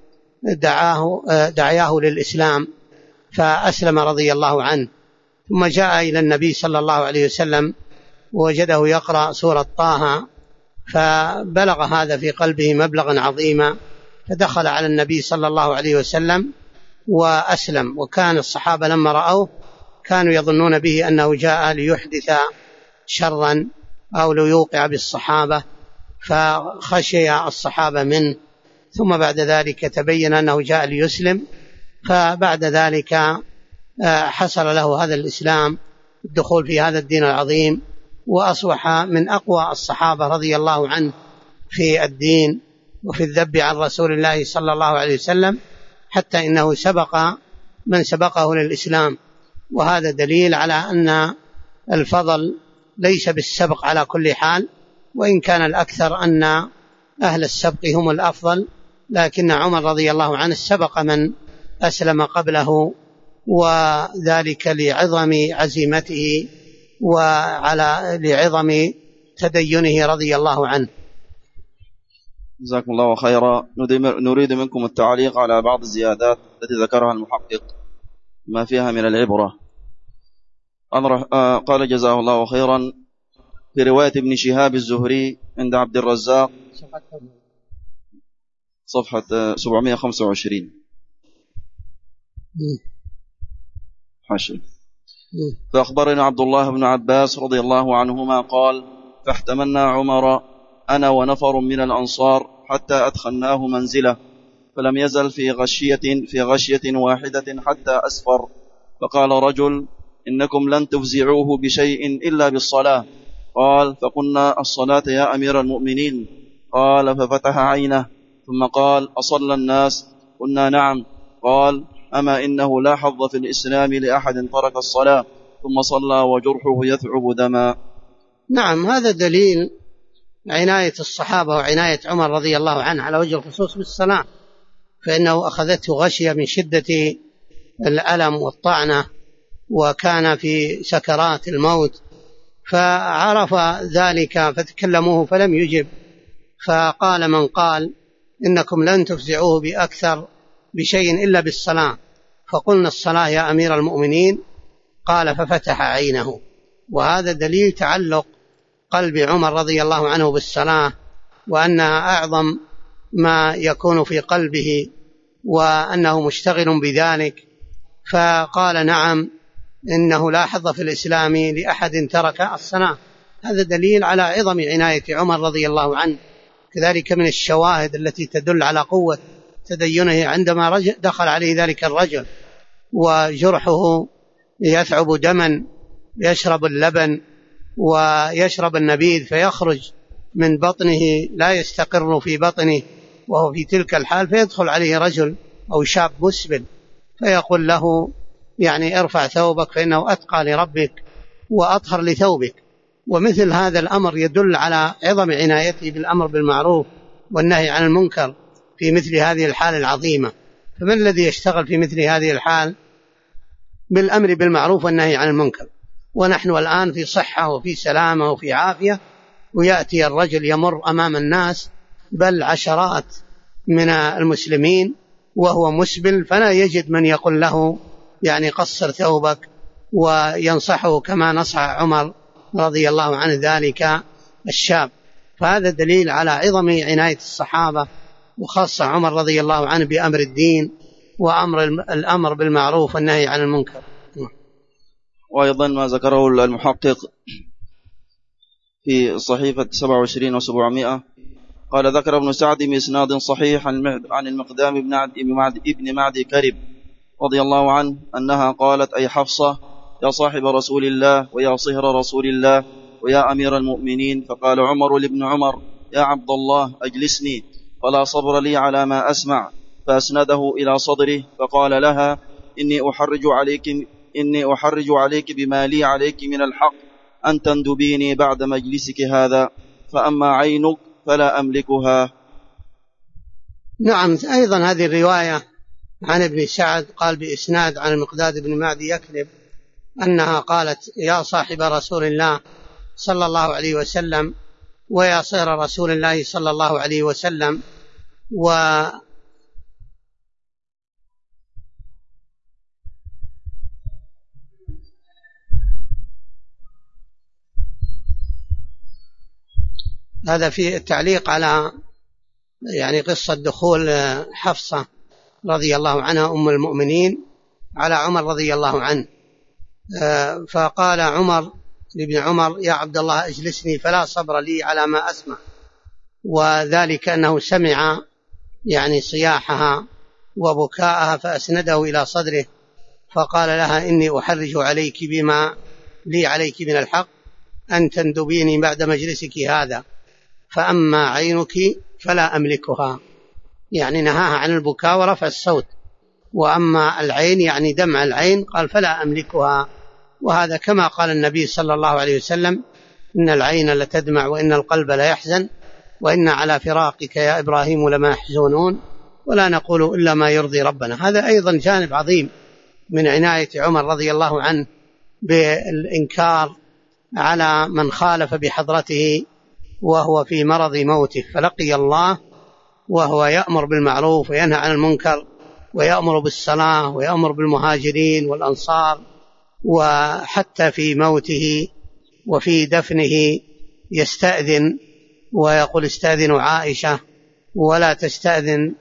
Speaker 1: دعاه للإسلام فأسلم رضي الله عنه. ثم جاء إلى النبي صلى الله عليه وسلم ووجده يقرأ سورة طه، فبلغ هذا في قلبه مبلغا عظيما، فدخل على النبي صلى الله عليه وسلم وأسلم. وكان الصحابة لما رأوه كانوا يظنون به أنه جاء ليحدث شرا أو ليوقع بالصحابة، فخشي الصحابة منه. ثم بعد ذلك تبين أنه جاء ليسلم، فبعد ذلك حصل له هذا الإسلام، الدخول في هذا الدين العظيم، وأصبح من أقوى الصحابة رضي الله عنه في الدين وفي الذب عن رسول الله صلى الله عليه وسلم، حتى إنه سبق من سبقه للإسلام. وهذا دليل على أن الفضل ليس بالسبق على كل حال، وإن كان الأكثر أن أهل السبق هم الأفضل، لكن عمر رضي الله عنه سبق من أسلم قبله، وذلك لعظم عزيمته لعظم تدينه رضي الله عنه.
Speaker 2: جزاكم الله خيرا. نريد منكم التعليق على بعض الزيادات التي ذكرها المحقق ما فيها من العبرة. قال جزاه الله خيرا: في رواية ابن شهاب الزهري عند عبد الرزاق صفحة 725 حاشية: فأخبرنا عبد الله بن عباس رضي الله عنهما قال: فاحتملنا عمر أنا ونفر من الأنصار حتى أدخلناه منزله، فلم يزل في غشية واحدة حتى أسفر. فقال رجل: إنكم لن تفزعوه بشيء إلا بالصلاة. قال: فقلنا: الصلاة يا أمير المؤمنين. قال: ففتح عينه ثم قال: أصلى الناس؟ قلنا: نعم. قال: أما إنه لا حظ في الإسلام لأحد ترك الصلاة ثم صلى وجرحه يثعب دما.
Speaker 1: نعم، هذا دليل عناية الصحابة وعناية عمر رضي الله عنه على وجه الخصوص بالصلاة، فإنه أخذته غشية من شدة الألم والطعنة، وكان في سكرات الموت، فعرف ذلك فتكلموه فلم يجب، فقال من قال: إنكم لن تفزعوه بأكثر بشيء إلا بالصلاة. فقلنا: الصلاة يا أمير المؤمنين. قال: ففتح عينه. وهذا دليل تعلق قلب عمر رضي الله عنه بالصلاة، وأنها أعظم ما يكون في قلبه، وأنه مشتغل بذلك. فقال: نعم، إنه لا حظ في الإسلام لأحد ترك الصلاة. هذا دليل على عظم عناية عمر رضي الله عنه. كذلك من الشواهد التي تدل على قوة تدينه عندما دخل عليه ذلك الرجل وجرحه يثعب دما، يشرب اللبن ويشرب النبيذ فيخرج من بطنه لا يستقر في بطنه، وهو في تلك الحال، فيدخل عليه رجل أو شاب مسبل فيقول له: يعني ارفع ثوبك فإنه أتقى لربك وأطهر لثوبك. ومثل هذا الأمر يدل على عظم عنايته بالأمر بالمعروف والنهي عن المنكر في مثل هذه الحال العظيمة. فمن الذي يشتغل في مثل هذه الحال بالأمر بالمعروف والنهي عن المنكر؟ ونحن الآن في صحة وفي سلامة وفي عافية، ويأتي الرجل يمر أمام الناس بل عشرات من المسلمين وهو مسبل، فلا يجد من يقول له: يعني قصر ثوبك، وينصحه كما نصح عمر رضي الله عنه ذلك الشاب. فهذا دليل على عظم عناية الصحابة، وخاصة عمر رضي الله عنه بأمر الدين وأمر الأمر بالمعروف والنهي عن المنكر.
Speaker 2: وأيضا ما ذكره المحقق في صحيفة 27 و700 قال: ذكر ابن سعد بإسناد صحيح عن المقدام ابن معدي كرب رضي الله عنه أنها قالت: أي حفصة، يا صاحب رسول الله ويا صهر رسول الله ويا أمير المؤمنين. فقال عمر لابن عمر: يا عبد الله، أجلسني، فلا صبر لي على ما أسمع. فأسنده إلى صدره فقال لها: إني أحرج عليك بما لي عليك من الحق أن تندبيني بعد مجلسك هذا، فأما عينك فلا أملكها.
Speaker 1: نعم، أيضا هذه الرواية عن ابن سعد قال بإسناد عن المقداد بن معدي يكذب أنها قالت: يا صاحب رسول الله صلى الله عليه وسلم ويا صهر رسول الله صلى الله عليه وسلم. هذا في التعليق على يعني قصة دخول حفصة رضي الله عنها أم المؤمنين على عمر رضي الله عنه. فقال عمر لابن عمر: يا عبد الله، اجلسني، فلا صبر لي على ما أسمع. وذلك أنه سمع يعني صياحها وبكاءها، فأسنده إلى صدره فقال لها: إني أحرج عليك بما لي عليك من الحق أن تندبيني بعد مجلسك هذا، فأما عينك فلا أملكها. يعني نهاها عن البكاء ورفع الصوت. وأما العين يعني دمع العين قال: فلا أملكها. وهذا كما قال النبي صلى الله عليه وسلم: إن العين لتدمع وإن القلب لا يحزن، وإن على فراقك يا إبراهيم لما يحزنون، ولا نقول إلا ما يرضي ربنا. هذا أيضا جانب عظيم من عناية عمر رضي الله عنه بالإنكار على من خالف بحضرته وهو في مرض موته، فلقي الله وهو يأمر بالمعروف وينهى عن المنكر ويأمر بالصلاة ويأمر بالمهاجرين والأنصار. وحتى في موته وفي دفنه يستأذن ويقول: استأذنوا عائشة ولا تستأذن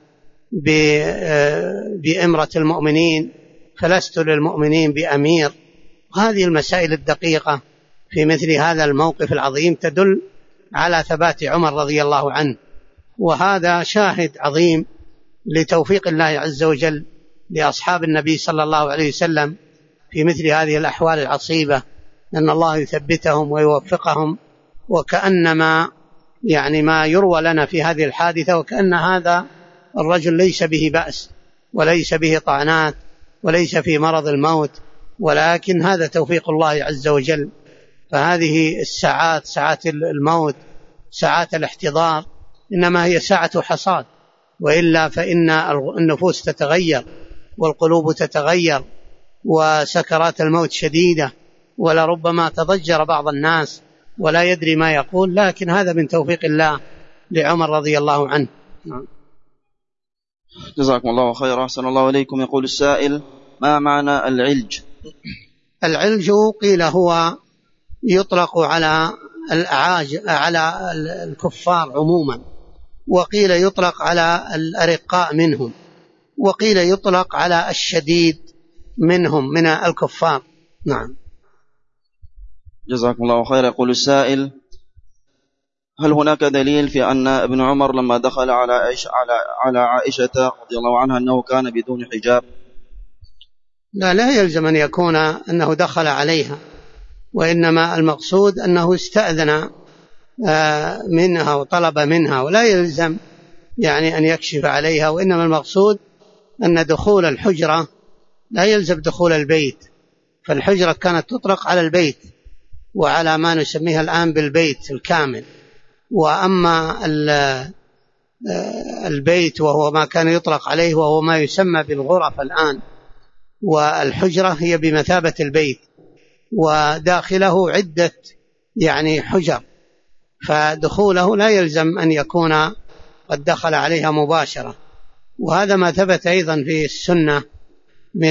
Speaker 1: بإمرة المؤمنين، فلست للمؤمنين بأمير. هذه المسائل الدقيقة في مثل هذا الموقف العظيم تدل على ثبات عمر رضي الله عنه. وهذا شاهد عظيم لتوفيق الله عز وجل لأصحاب النبي صلى الله عليه وسلم في مثل هذه الأحوال العصيبة، أن الله يثبتهم ويوفقهم. وكأنما يعني ما يروى لنا في هذه الحادثة وكأن هذا الرجل ليس به بأس وليس به طعنات وليس في مرض الموت، ولكن هذا توفيق الله عز وجل. فهذه الساعات، ساعات الموت، ساعات الاحتضار، إنما هي ساعة حصاد، وإلا فإن النفوس تتغير والقلوب تتغير وسكرات الموت شديدة، ولربما تضجر بعض الناس ولا يدري ما يقول، لكن هذا من توفيق الله لعمر رضي الله عنه.
Speaker 2: جزاكم الله خيرا، أحسن الله إليكم. يقول السائل: ما معنى العلج؟
Speaker 1: العلج قيل هو يطلق على على الكفار عموما، وقيل يطلق على الأرقاء منهم، وقيل يطلق على الشديد منهم من الكفار. نعم.
Speaker 2: جزاكم الله خير. يقول السائل: هل هناك دليل في أن ابن عمر لما دخل على عائشة رضي الله عنها أنه كان بدون حجاب؟
Speaker 1: لا يلزم أن يكون أنه دخل عليها، وإنما المقصود أنه استأذن منها وطلب منها، ولا يلزم يعني أن يكشف عليها، وإنما المقصود أن دخول الحجرة لا يلزم دخول البيت، فالحجرة كانت تطلق على البيت وعلى ما نسميها الآن بالبيت الكامل. وأما البيت وهو ما كان يطلق عليه وهو ما يسمى بالغرف الآن، والحجرة هي بمثابة البيت وداخله عدة يعني حجر، فدخوله لا يلزم أن يكون قد دخل عليها مباشرة. وهذا ما ثبت أيضا في السنة من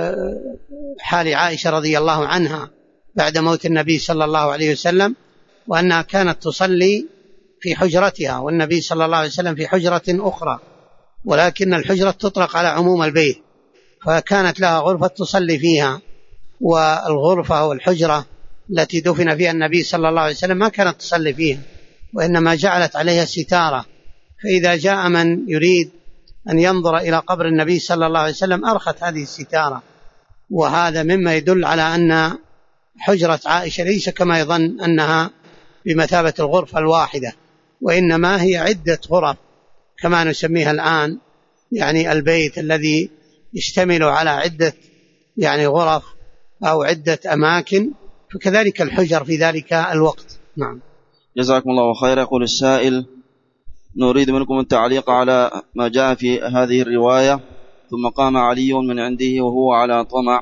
Speaker 1: حال عائشة رضي الله عنها بعد موت النبي صلى الله عليه وسلم، وأنها كانت تصلي في حجرتها والنبي صلى الله عليه وسلم في حجرة أخرى، ولكن الحجرة تطلق على عموم البيت، فكانت لها غرفة تصلي فيها، والغرفة والحجرة التي دفن فيها النبي صلى الله عليه وسلم ما كانت تصلي فيها، وإنما جعلت عليها ستارة، فإذا جاء من يريد أن ينظر إلى قبر النبي صلى الله عليه وسلم أرخت هذه الستارة. وهذا مما يدل على أن حجرة عائشة ليس كما يظن أنها بمثابة الغرفة الواحدة، وإنما هي عدة غرف كما نسميها الآن، يعني البيت الذي يشتمل على عدة يعني غرف أو عدة أماكن، فكذلك الحجر في ذلك الوقت. نعم.
Speaker 2: جزاكم الله خيرا. يقول السائل: نريد منكم التعليق على ما جاء في هذه الرواية: ثم قام علي من عنده وهو على طمع.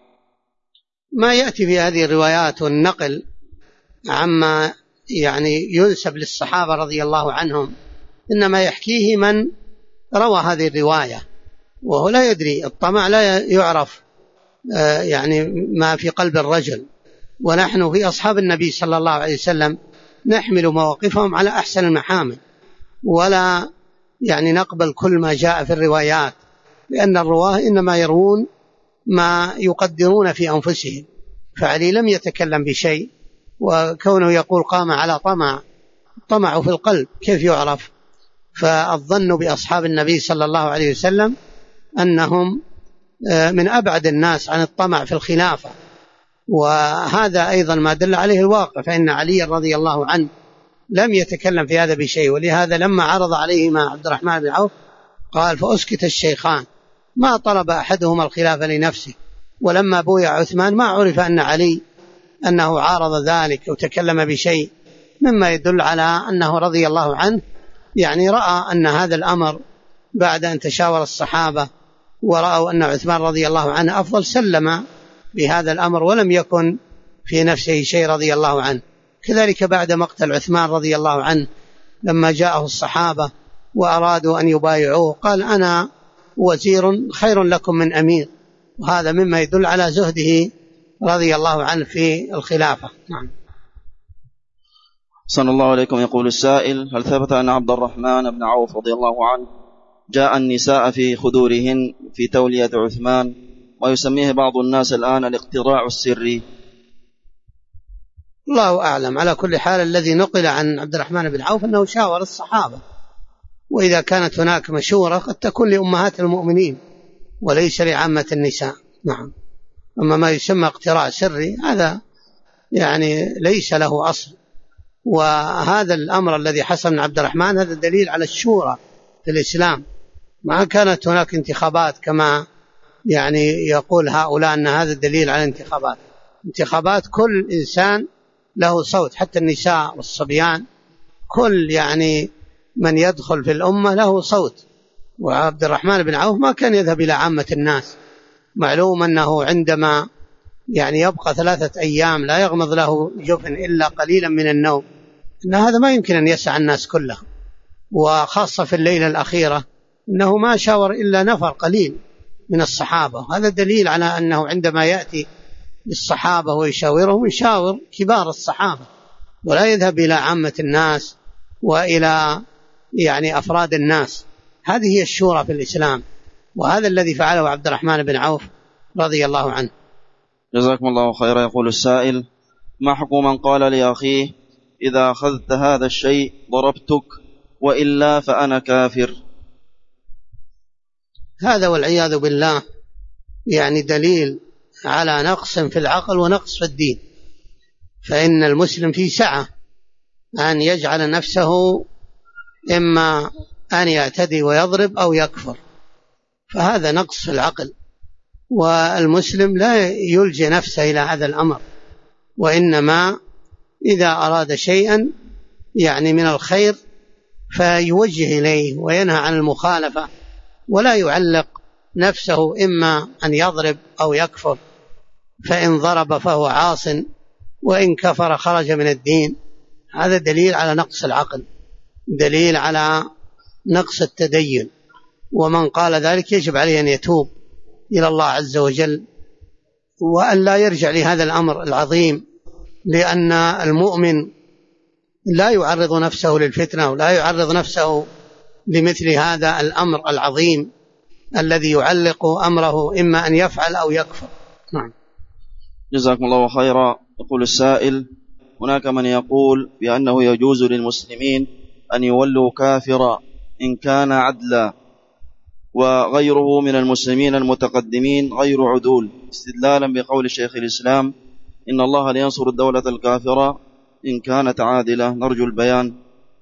Speaker 1: ما يأتي في هذه الروايات والنقل عما يعني ينسب للصحابة رضي الله عنهم إنما يحكيه من روى هذه الرواية، وهو لا يدري، الطمع لا يعرف يعني ما في قلب الرجل، ونحن في أصحاب النبي صلى الله عليه وسلم نحمل مواقفهم على أحسن المحامل، ولا يعني نقبل كل ما جاء في الروايات، لأن الرواه إنما يروون ما يقدرون في أنفسهم، فعلي لم يتكلم بشيء، وكونه يقول قام على طمع في القلب كيف يعرف؟ فالظن بأصحاب النبي صلى الله عليه وسلم أنهم من أبعد الناس عن الطمع في الخلافة، وهذا أيضا ما دل عليه الواقع، فإن علي رضي الله عنه لم يتكلم في هذا بشيء، ولهذا لما عرض عليه مع عبد الرحمن بن عوف قال: فأسكت الشيخان، ما طلب أحدهما الخلافة لنفسه، ولما بويع عثمان ما عرف أن علي أنه عارض ذلك وتكلم بشيء، مما يدل على أنه رضي الله عنه يعني رأى أن هذا الأمر بعد أن تشاور الصحابة ورأوا أن عثمان رضي الله عنه أفضل سلم بهذا الأمر، ولم يكن في نفسه شيء رضي الله عنه. كذلك بعد مقتل عثمان رضي الله عنه لما جاءه الصحابة وأرادوا أن يبايعوه قال: أنا وزير خير لكم من أمير، وهذا مما يدل على زهده رضي الله عنه في الخلافة. نعم.
Speaker 2: صلى الله عليكم. يقول السائل: هل ثبت أن عبد الرحمن بن عوف رضي الله عنه جاء النساء في خدورهن في تولية عثمان، ويسميه بعض الناس الآن الاقتراع السري؟
Speaker 1: الله أعلم. على كل حال الذي نقل عن عبد الرحمن بن عوف أنه شاور الصحابة، وإذا كانت هناك مشورة قد تكون لأمهات المؤمنين وليس لعامة النساء. نعم. أما ما يسمى اقتراع سري هذا يعني ليس له أصل. وهذا الأمر الذي حصل من عبد الرحمن هذا دليل على الشورى في الإسلام. ما كانت هناك انتخابات كما يعني يقول هؤلاء أن هذا الدليل على انتخابات كل إنسان له صوت، حتى النساء والصبيان، كل يعني من يدخل في الأمة له صوت. وعبد الرحمن بن عوف ما كان يذهب إلى عامة الناس. معلوم أنه عندما يعني يبقى 3 أيام لا يغمض له جفن إلا قليلا من النوم، أن هذا ما يمكن أن يسع الناس كلهم، وخاصة في الليلة الأخيرة أنه ما شاور إلا نفر قليل من الصحابة. هذا دليل على أنه عندما يأتي للصحابة ويشاورهم يشاور كبار الصحابة ولا يذهب إلى عامة الناس وإلى يعني أفراد الناس. هذه هي الشورى في الإسلام، وهذا الذي فعله عبد الرحمن بن عوف رضي الله عنه.
Speaker 2: جزاكم الله خيرا. يقول السائل: ما حكم من قال لأخيه إذا أخذت هذا الشيء ضربتك وإلا فأنا كافر؟
Speaker 1: هذا والعياذ بالله يعني دليل على نقص في العقل ونقص في الدين. فإن المسلم في سعة أن يجعل نفسه إما أن يعتدي ويضرب أو يكفر، فهذا نقص في العقل. والمسلم لا يلجئ نفسه إلى هذا الأمر، وإنما إذا أراد شيئا يعني من الخير فيوجه إليه وينهى عن المخالفة، ولا يعلق نفسه إما أن يضرب أو يكفر، فإن ضرب فهو عاص وإن كفر خرج من الدين. هذا دليل على نقص العقل، دليل على نقص التدين. ومن قال ذلك يجب عليه أن يتوب إلى الله عز وجل وأن لا يرجع لهذا الأمر العظيم، لأن المؤمن لا يعرض نفسه للفتنة ولا يعرض نفسه لمثل هذا الأمر العظيم الذي يعلق أمره إما أن يفعل أو يكفر. نعم.
Speaker 2: جزاكم الله خيرا. يقول السائل: هناك من يقول بأنه يجوز للمسلمين أن يولوا كافرا إن كان عدلا، وغيره من المسلمين المتقدمين غير عدول، استدلالا بقول شيخ الإسلام: إن الله لينصر الدولة الكافرة إن كانت عادلة. نرجو البيان.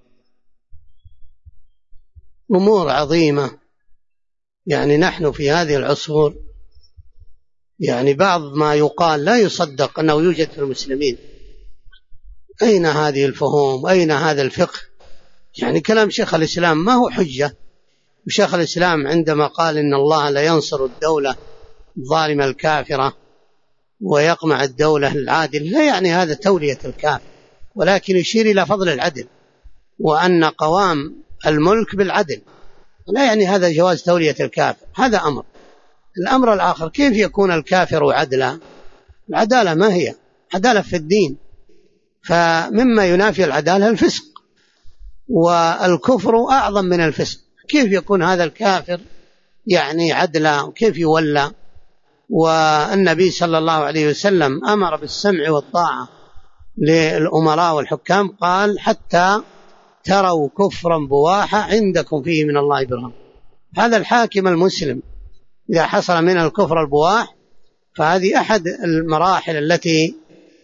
Speaker 1: أمور عظيمة. يعني نحن في هذه العصور يعني بعض ما يقال لا يصدق أنه يوجد في المسلمين. أين هذه الفهوم؟ أين هذا الفقه؟ يعني كلام شيخ الإسلام ما هو حجة. وشيخ الإسلام عندما قال إن الله لا ينصر الدولة الظالمة الكافرة ويقمع الدولة العادل، لا يعني هذا تولية الكافر، ولكن يشير إلى فضل العدل وأن قوام الملك بالعدل، لا يعني هذا جواز تولية الكافر. هذا أمر. الأمر الآخر: كيف يكون الكافر عدلا؟ العدالة ما هي؟ عدالة في الدين. فمما ينافي العدالة الفسق، والكفر أعظم من الفسق. كيف يكون هذا الكافر يعني عدلا؟ وكيف يولى؟ والنبي صلى الله عليه وسلم أمر بالسمع والطاعة للأمراء والحكام، قال: حتى تروا كفرا بواحا عندكم فيه من الله برهان. هذا الحاكم المسلم إذا حصل من الكفر البواح فهذه أحد المراحل التي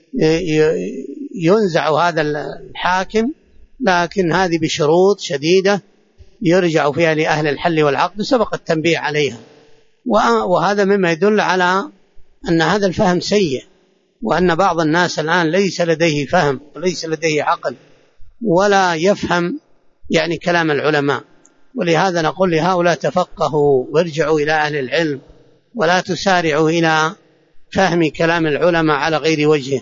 Speaker 1: ينزع هذا الحاكم، لكن هذه بشروط شديدة يرجع فيها لأهل الحل والعقد سبق التنبيه عليها. وهذا مما يدل على أن هذا الفهم سيء، وأن بعض الناس الآن ليس لديه فهم وليس لديه عقل ولا يفهم يعني كلام العلماء. ولهذا نقول لهؤلاء: تفقهوا وارجعوا إلى أهل العلم ولا تسارعوا إلى فهم كلام العلماء على غير وجهه.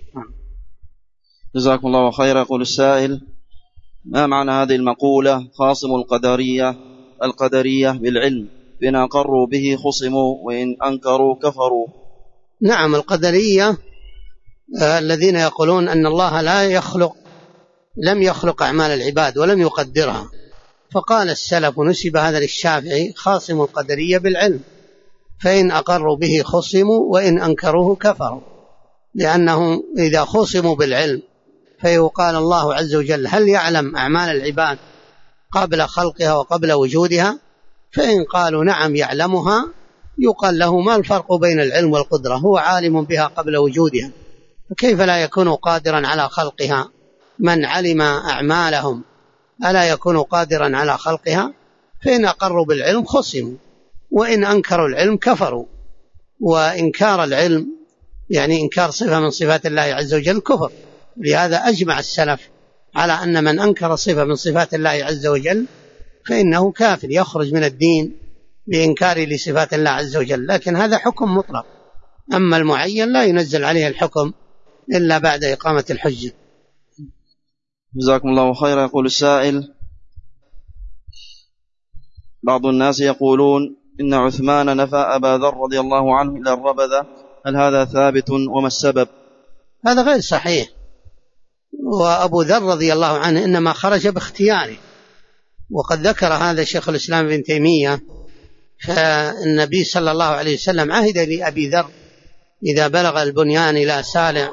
Speaker 2: جزاكم الله خيرا. يقول السائل: ما معنى هذه المقولة: خاصم القدرية بالعلم، فإن أقروا به خصموا وإن أنكروا كفروا؟
Speaker 1: نعم، القدرية الذين يقولون أن الله لم يخلق أعمال العباد ولم يقدرها. فقال السلف ونسب هذا للشافعي: خاصم القدرية بالعلم، فإن أقروا به خصموا وإن أنكروه كفروا. لأنه إذا خصموا بالعلم فيقال الله عز وجل: هل يعلم أعمال العباد قبل خلقها وقبل وجودها، فإن قالوا نعم يعلمها يقال له ما الفرق بين العلم والقدرة؟ هو عالم بها قبل وجودها، فكيف لا يكون قادرا على خلقها؟ من علم أعمالهم ألا يكون قادرا على خلقها؟ فإن أقروا بالعلم خصموا، وإن أنكروا العلم كفروا. وإنكار العلم يعني إنكار صفة من صفات الله عز وجل كفر. لهذا أجمع السلف على أن من أنكر صفة من صفات الله عز وجل فإنه كافر، يخرج من الدين بإنكاره لصفات الله عز وجل. لكن هذا حكم مطلق، أما المعين لا ينزل عليه الحكم إلا بعد إقامة الحجة.
Speaker 2: جزاكم الله خيرا. يقول السائل: بعض الناس يقولون إن عثمان نفى أبا ذر رضي الله عنه إلى الربذة، هل هذا ثابت وما السبب؟
Speaker 1: هذا غير صحيح، وأبو ذر رضي الله عنه إنما خرج باختياره، وقد ذكر هذا شيخ الإسلام ابن تيمية. فالنبي صلى الله عليه وسلم عهد لأبي ذر إذا بلغ البنيان إلى سالع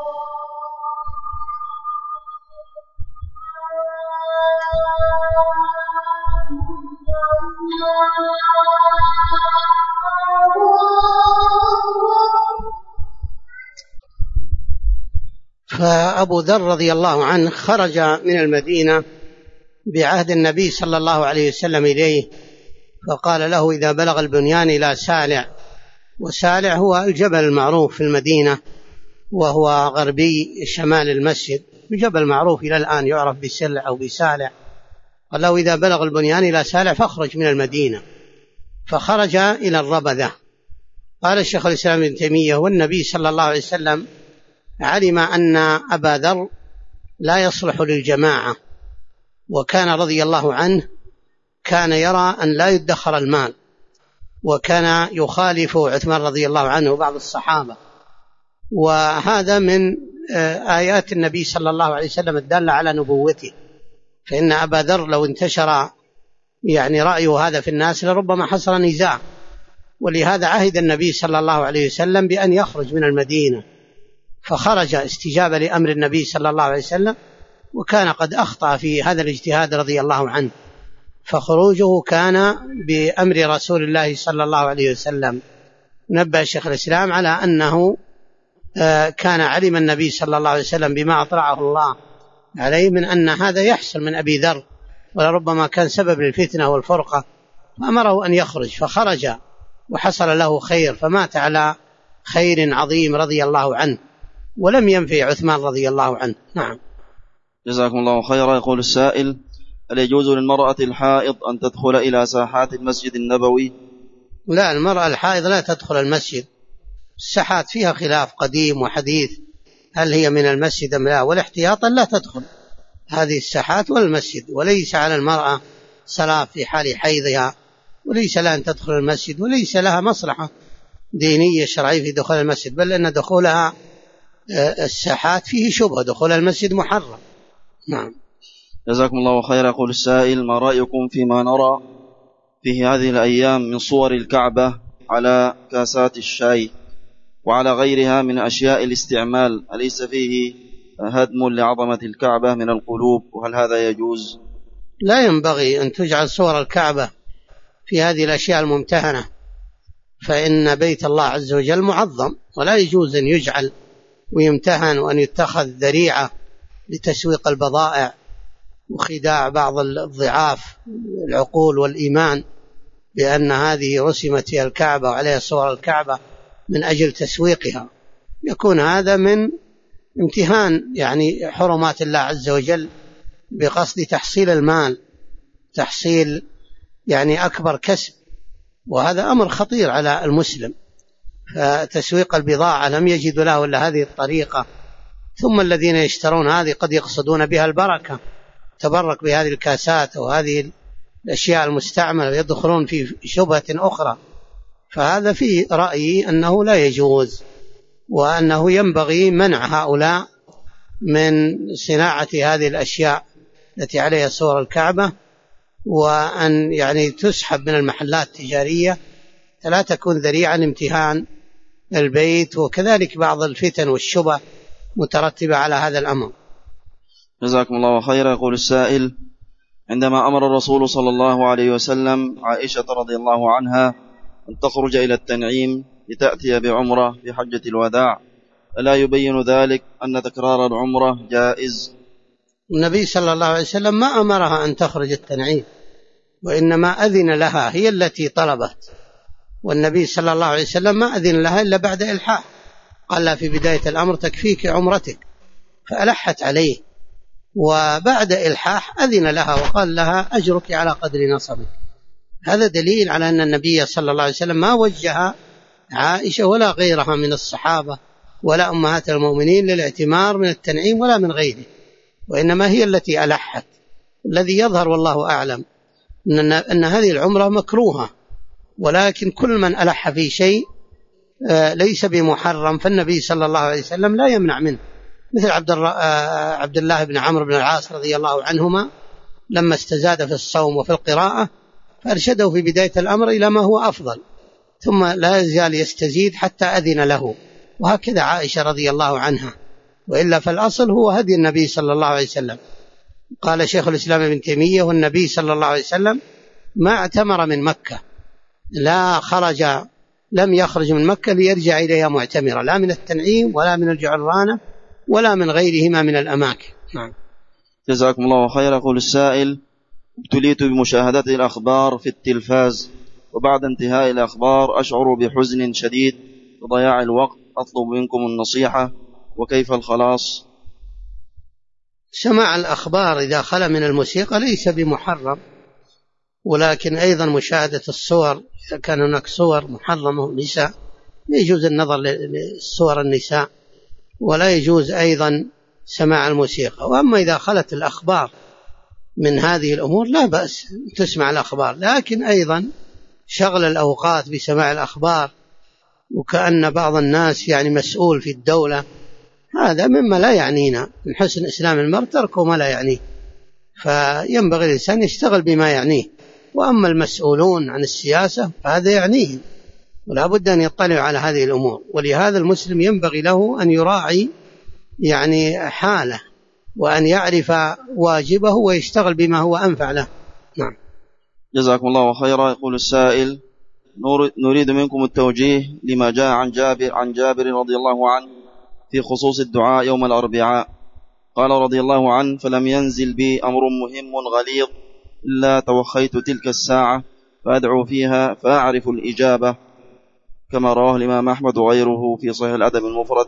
Speaker 1: فأبو ذر رضي الله عنه خرج من المدينة بعهد النبي صلى الله عليه وسلم إليه، فقال له إذا بلغ البنيان إلى سالع، وسالع هو الجبل المعروف في المدينة وهو غربي شمال المسجد، جبل معروف إلى الآن يعرف بسلع أو بسالع. قال له إذا بلغ البنيان إلى سالع فاخرج من المدينة، فخرج إلى الربذة. قال الشيخ الإسلام ابن تيمية: والنبي صلى الله عليه وسلم علم أن أبا ذر لا يصلح للجماعة، وكان رضي الله عنه كان يرى أن لا يدخر المال، وكان يخالف عثمان رضي الله عنه وبعض الصحابة. وهذا من آيات النبي صلى الله عليه وسلم الدالة على نبوته، فإن أبا ذر لو انتشر يعني رأيه هذا في الناس لربما حصل نزاع. ولهذا عهد النبي صلى الله عليه وسلم بأن يخرج من المدينة، فخرج استجابة لأمر النبي صلى الله عليه وسلم، وكان قد أخطأ في هذا الاجتهاد رضي الله عنه، فخروجه كان بأمر رسول الله صلى الله عليه وسلم. نبه شيخ الإسلام على أنه كان علم النبي صلى الله عليه وسلم بما أطلعه الله عليه من أن هذا يحصل من أبي ذر، ولربما كان سبب للفتنة والفرقة، فأمره أن يخرج، فخرج وحصل له خير، فمات على خير عظيم رضي الله عنه، ولم ينفي عثمان رضي الله عنه. نعم.
Speaker 2: جزاكم الله خيرا. يقول السائل: هل يجوز للمرأة الحائض أن تدخل إلى ساحات المسجد النبوي؟
Speaker 1: لا، المرأة الحائض لا تدخل المسجد. الساحات فيها خلاف قديم وحديث، هل هي من المسجد أم لا، والاحتياط لا تدخل هذه الساحات والمسجد. وليس على المرأة صلاة في حال حيضها، وليس لها أن تدخل المسجد، وليس لها مصلحة دينية شرعية في دخول المسجد، بل أن دخولها الساحات فيه شبهة، دخول المسجد محرم. نعم.
Speaker 2: جزاكم الله خيرا. يقول السائل: ما رأيكم فيما نرى في هذه الأيام من صور الكعبة على كاسات الشاي وعلى غيرها من أشياء الاستعمال؟ أليس فيه هدم لعظمة الكعبة من القلوب؟ وهل هذا يجوز؟
Speaker 1: لا ينبغي أن تجعل صور الكعبة في هذه الأشياء الممتهنة، فإن بيت الله عز وجل معظم، ولا يجوز أن يجعل ويمتهن وأن يتخذ ذريعة لتسويق البضائع وخداع بعض الضعاف العقول والإيمان بأن هذه رسمت فيها الكعبة وعليها صور الكعبة من أجل تسويقها. يكون هذا من امتهان يعني حرمات الله عز وجل بقصد تحصيل المال، تحصيل يعني أكبر كسب، وهذا أمر خطير على المسلم. فتسويق البضاعة لم يجدوا له إلا هذه الطريقة. ثم الذين يشترون هذه قد يقصدون بها البركة، تبرك بهذه الكاسات وهذه الأشياء المستعملة، ويدخلون في شبهة أخرى. فهذا في رأيي أنه لا يجوز، وأنه ينبغي منع هؤلاء من صناعة هذه الأشياء التي عليها صور الكعبة، وأن يعني تسحب من المحلات التجارية، لا تكون ذريعة لامتهان البيت، وكذلك بعض الفتن والشبه مترتبة على هذا الأمر.
Speaker 2: جزاكم الله خيرا. يقول السائل: عندما أمر الرسول صلى الله عليه وسلم عائشة رضي الله عنها أن تخرج إلى التنعيم لتأتي بعمرة في حجة الوداع، ألا يبين ذلك أن تكرار العمرة جائز؟
Speaker 1: النبي صلى الله عليه وسلم ما أمرها أن تخرج التنعيم، وإنما أذن لها، هي التي طلبت، والنبي صلى الله عليه وسلم ما أذن لها إلا بعد إلحاح، قال لها في بداية الأمر تكفيك عمرتك، فألحت عليه، وبعد إلحاح أذن لها وقال لها أجرك على قدر نصبك. هذا دليل على أن النبي صلى الله عليه وسلم ما وجه عائشة ولا غيرها من الصحابة ولا أمهات المؤمنين للاعتمار من التنعيم ولا من غيره، وإنما هي التي ألحت. الذي يظهر والله أعلم أن هذه العمرة مكروهة، ولكن كل من ألح في شيء ليس بمحرم فالنبي صلى الله عليه وسلم لا يمنع منه، مثل عبد الله بن عمرو بن العاص رضي الله عنهما لما استزاد في الصوم وفي القراءة فأرشده في بداية الأمر إلى ما هو أفضل، ثم لا يزال يستزيد حتى أذن له، وهكذا عائشة رضي الله عنها، وإلا فالأصل هو هدي النبي صلى الله عليه وسلم. قال شيخ الإسلام ابن تيمية: والنبي صلى الله عليه وسلم ما اعتمر من مكة، لم يخرج من مكة ليرجع إليها معتمرا، لا من التنعيم ولا من الجعرانة ولا من غيرهما من الأماكن. نعم.
Speaker 2: جزاكم الله خيرا. يقول السائل: ابتليت بمشاهدة الأخبار في التلفاز، وبعد انتهاء الأخبار أشعر بحزن شديد وضياع الوقت، أطلب منكم النصيحة، وكيف الخلاص؟
Speaker 1: سماع الأخبار إذا خلا من الموسيقى ليس بمحرم، ولكن أيضا مشاهدة الصور، إذا كان هناك صور محرمة النساء يجوز النظر لصور النساء، ولا يجوز أيضا سماع الموسيقى. وأما إذا خلت الأخبار من هذه الأمور لا بأس تسمع الأخبار، لكن أيضا شغل الأوقات بسماع الأخبار وكأن بعض الناس مسؤول في الدولة، هذا مما لا يعنينا. من حسن إسلام المرء تركه ما لا يعنيه، فينبغي الإنسان يشتغل بما يعنيه. وأما المسؤولون عن السياسة فهذا يعنيهم، ولا بد أن يطلعوا على هذه الأمور، ولهذا المسلم ينبغي له أن يراعي حاله، وأن يعرف واجبه ويشتغل بما هو أنفع له. نعم.
Speaker 2: جزاكم الله خيرا. يقول السائل: نريد منكم التوجيه لما جاء عن جابر رضي الله عنه في خصوص الدعاء يوم الأربعاء. قال رضي الله عنه: فلم ينزل بي أمر مهم غليظ إلا توخيت تلك الساعة فأدعو فيها فأعرف الإجابة، كما رواه الإمام أحمد وغيره في صحيح الأدب المفرد.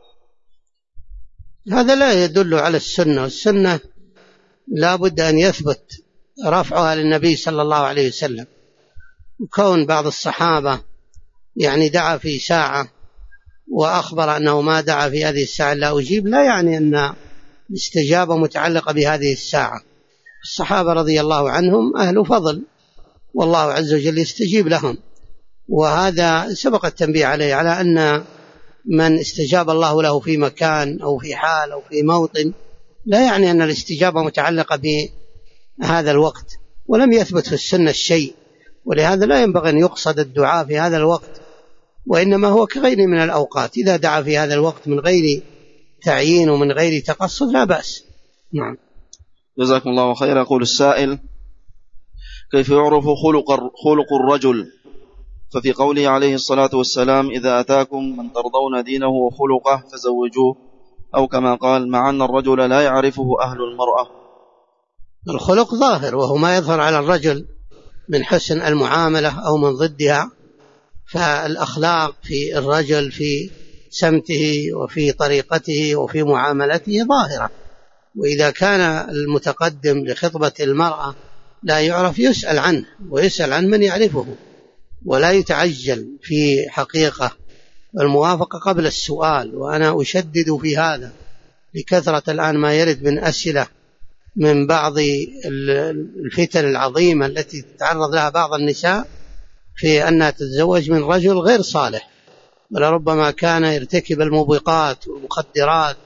Speaker 1: هذا لا يدل على السنة، والسنة لا بد أن يثبت رفعها للنبي صلى الله عليه وسلم. وكون بعض الصحابة دعا في ساعة وأخبر أنه ما دعا في هذه الساعة لا أجيب، لا يعني أن الاستجابة متعلقة بهذه الساعة. الصحابة رضي الله عنهم أهل فضل، والله عز وجل يستجيب لهم، وهذا سبق التنبيه عليه، على أن من استجاب الله له في مكان أو في حال أو في موطن لا يعني أن الاستجابة متعلقة بهذا الوقت، ولم يثبت في السنة الشيء، ولهذا لا ينبغي أن يقصد الدعاء في هذا الوقت، وإنما هو كغير من الأوقات، إذا دعا في هذا الوقت من غير تعيين ومن غير تقصد لا بأس. نعم.
Speaker 2: جزاكم الله خيرا. يقول السائل: كيف يعرف خلق الرجل؟ ففي قوله عليه الصلاة والسلام: إذا أتاكم من ترضون دينه وخلقه فزوجوه، أو كما قال: مع أن الرجل لا يعرفه أهل المرأة.
Speaker 1: الخلق ظاهر، وهو ما يظهر على الرجل من حسن المعاملة أو من ضدها، فالأخلاق في الرجل في سمته وفي طريقته وفي معاملته ظاهرة. وإذا كان المتقدم لخطبة المرأة لا يعرف يسأل عنه، ويسأل عن من يعرفه، ولا يتعجل في حقيقة الموافقة قبل السؤال. وأنا أشدد في هذا لكثرة الآن ما يرد من أسئلة من بعض الفتن العظيمة التي تتعرض لها بعض النساء في أنها تتزوج من رجل غير صالح، ولربما كان يرتكب الموبقات والمخدرات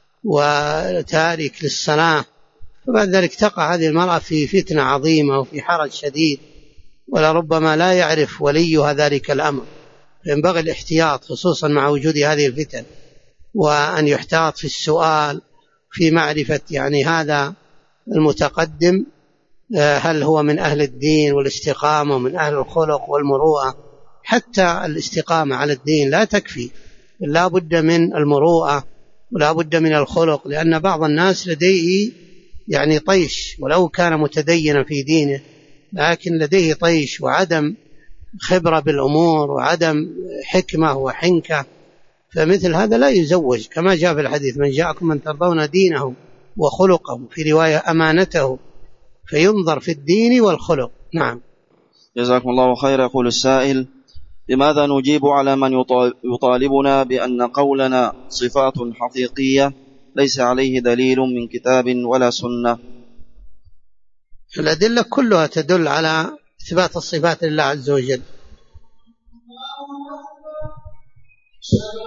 Speaker 1: وتارك للصلاة، وبعد ذلك تقع هذه المرأة في فتنة عظيمة وفي حرج شديد، ولربما لا يعرف وليها ذلك الأمر. فينبغي الاحتياط خصوصا مع وجود هذه الفتن، وأن يحتاط في السؤال في معرفة هذا المتقدم هل هو من أهل الدين والاستقامة ومن أهل الخلق والمروءة. حتى الاستقامة على الدين لا تكفي، لا بد من المروءة ولا بد من الخلق، لأن بعض الناس لديه يعني طيش ولو كان متدينا في دينه، لكن لديه طيش وعدم خبرة بالأمور وعدم حكمة وحنكة، فمثل هذا لا يزوج، كما جاء في الحديث: من جاءكم من ترضون دينه وخلقه، في رواية أمانته، فينظر في الدين والخلق. نعم.
Speaker 2: جزاكم الله خيرا. يقول السائل: لماذا نجيب على من يطالبنا بأن قولنا صفات حقيقية ليس عليه دليل من كتاب ولا سنة؟
Speaker 1: الأدلة كلها تدل على إثبات الصفات لله عز وجل.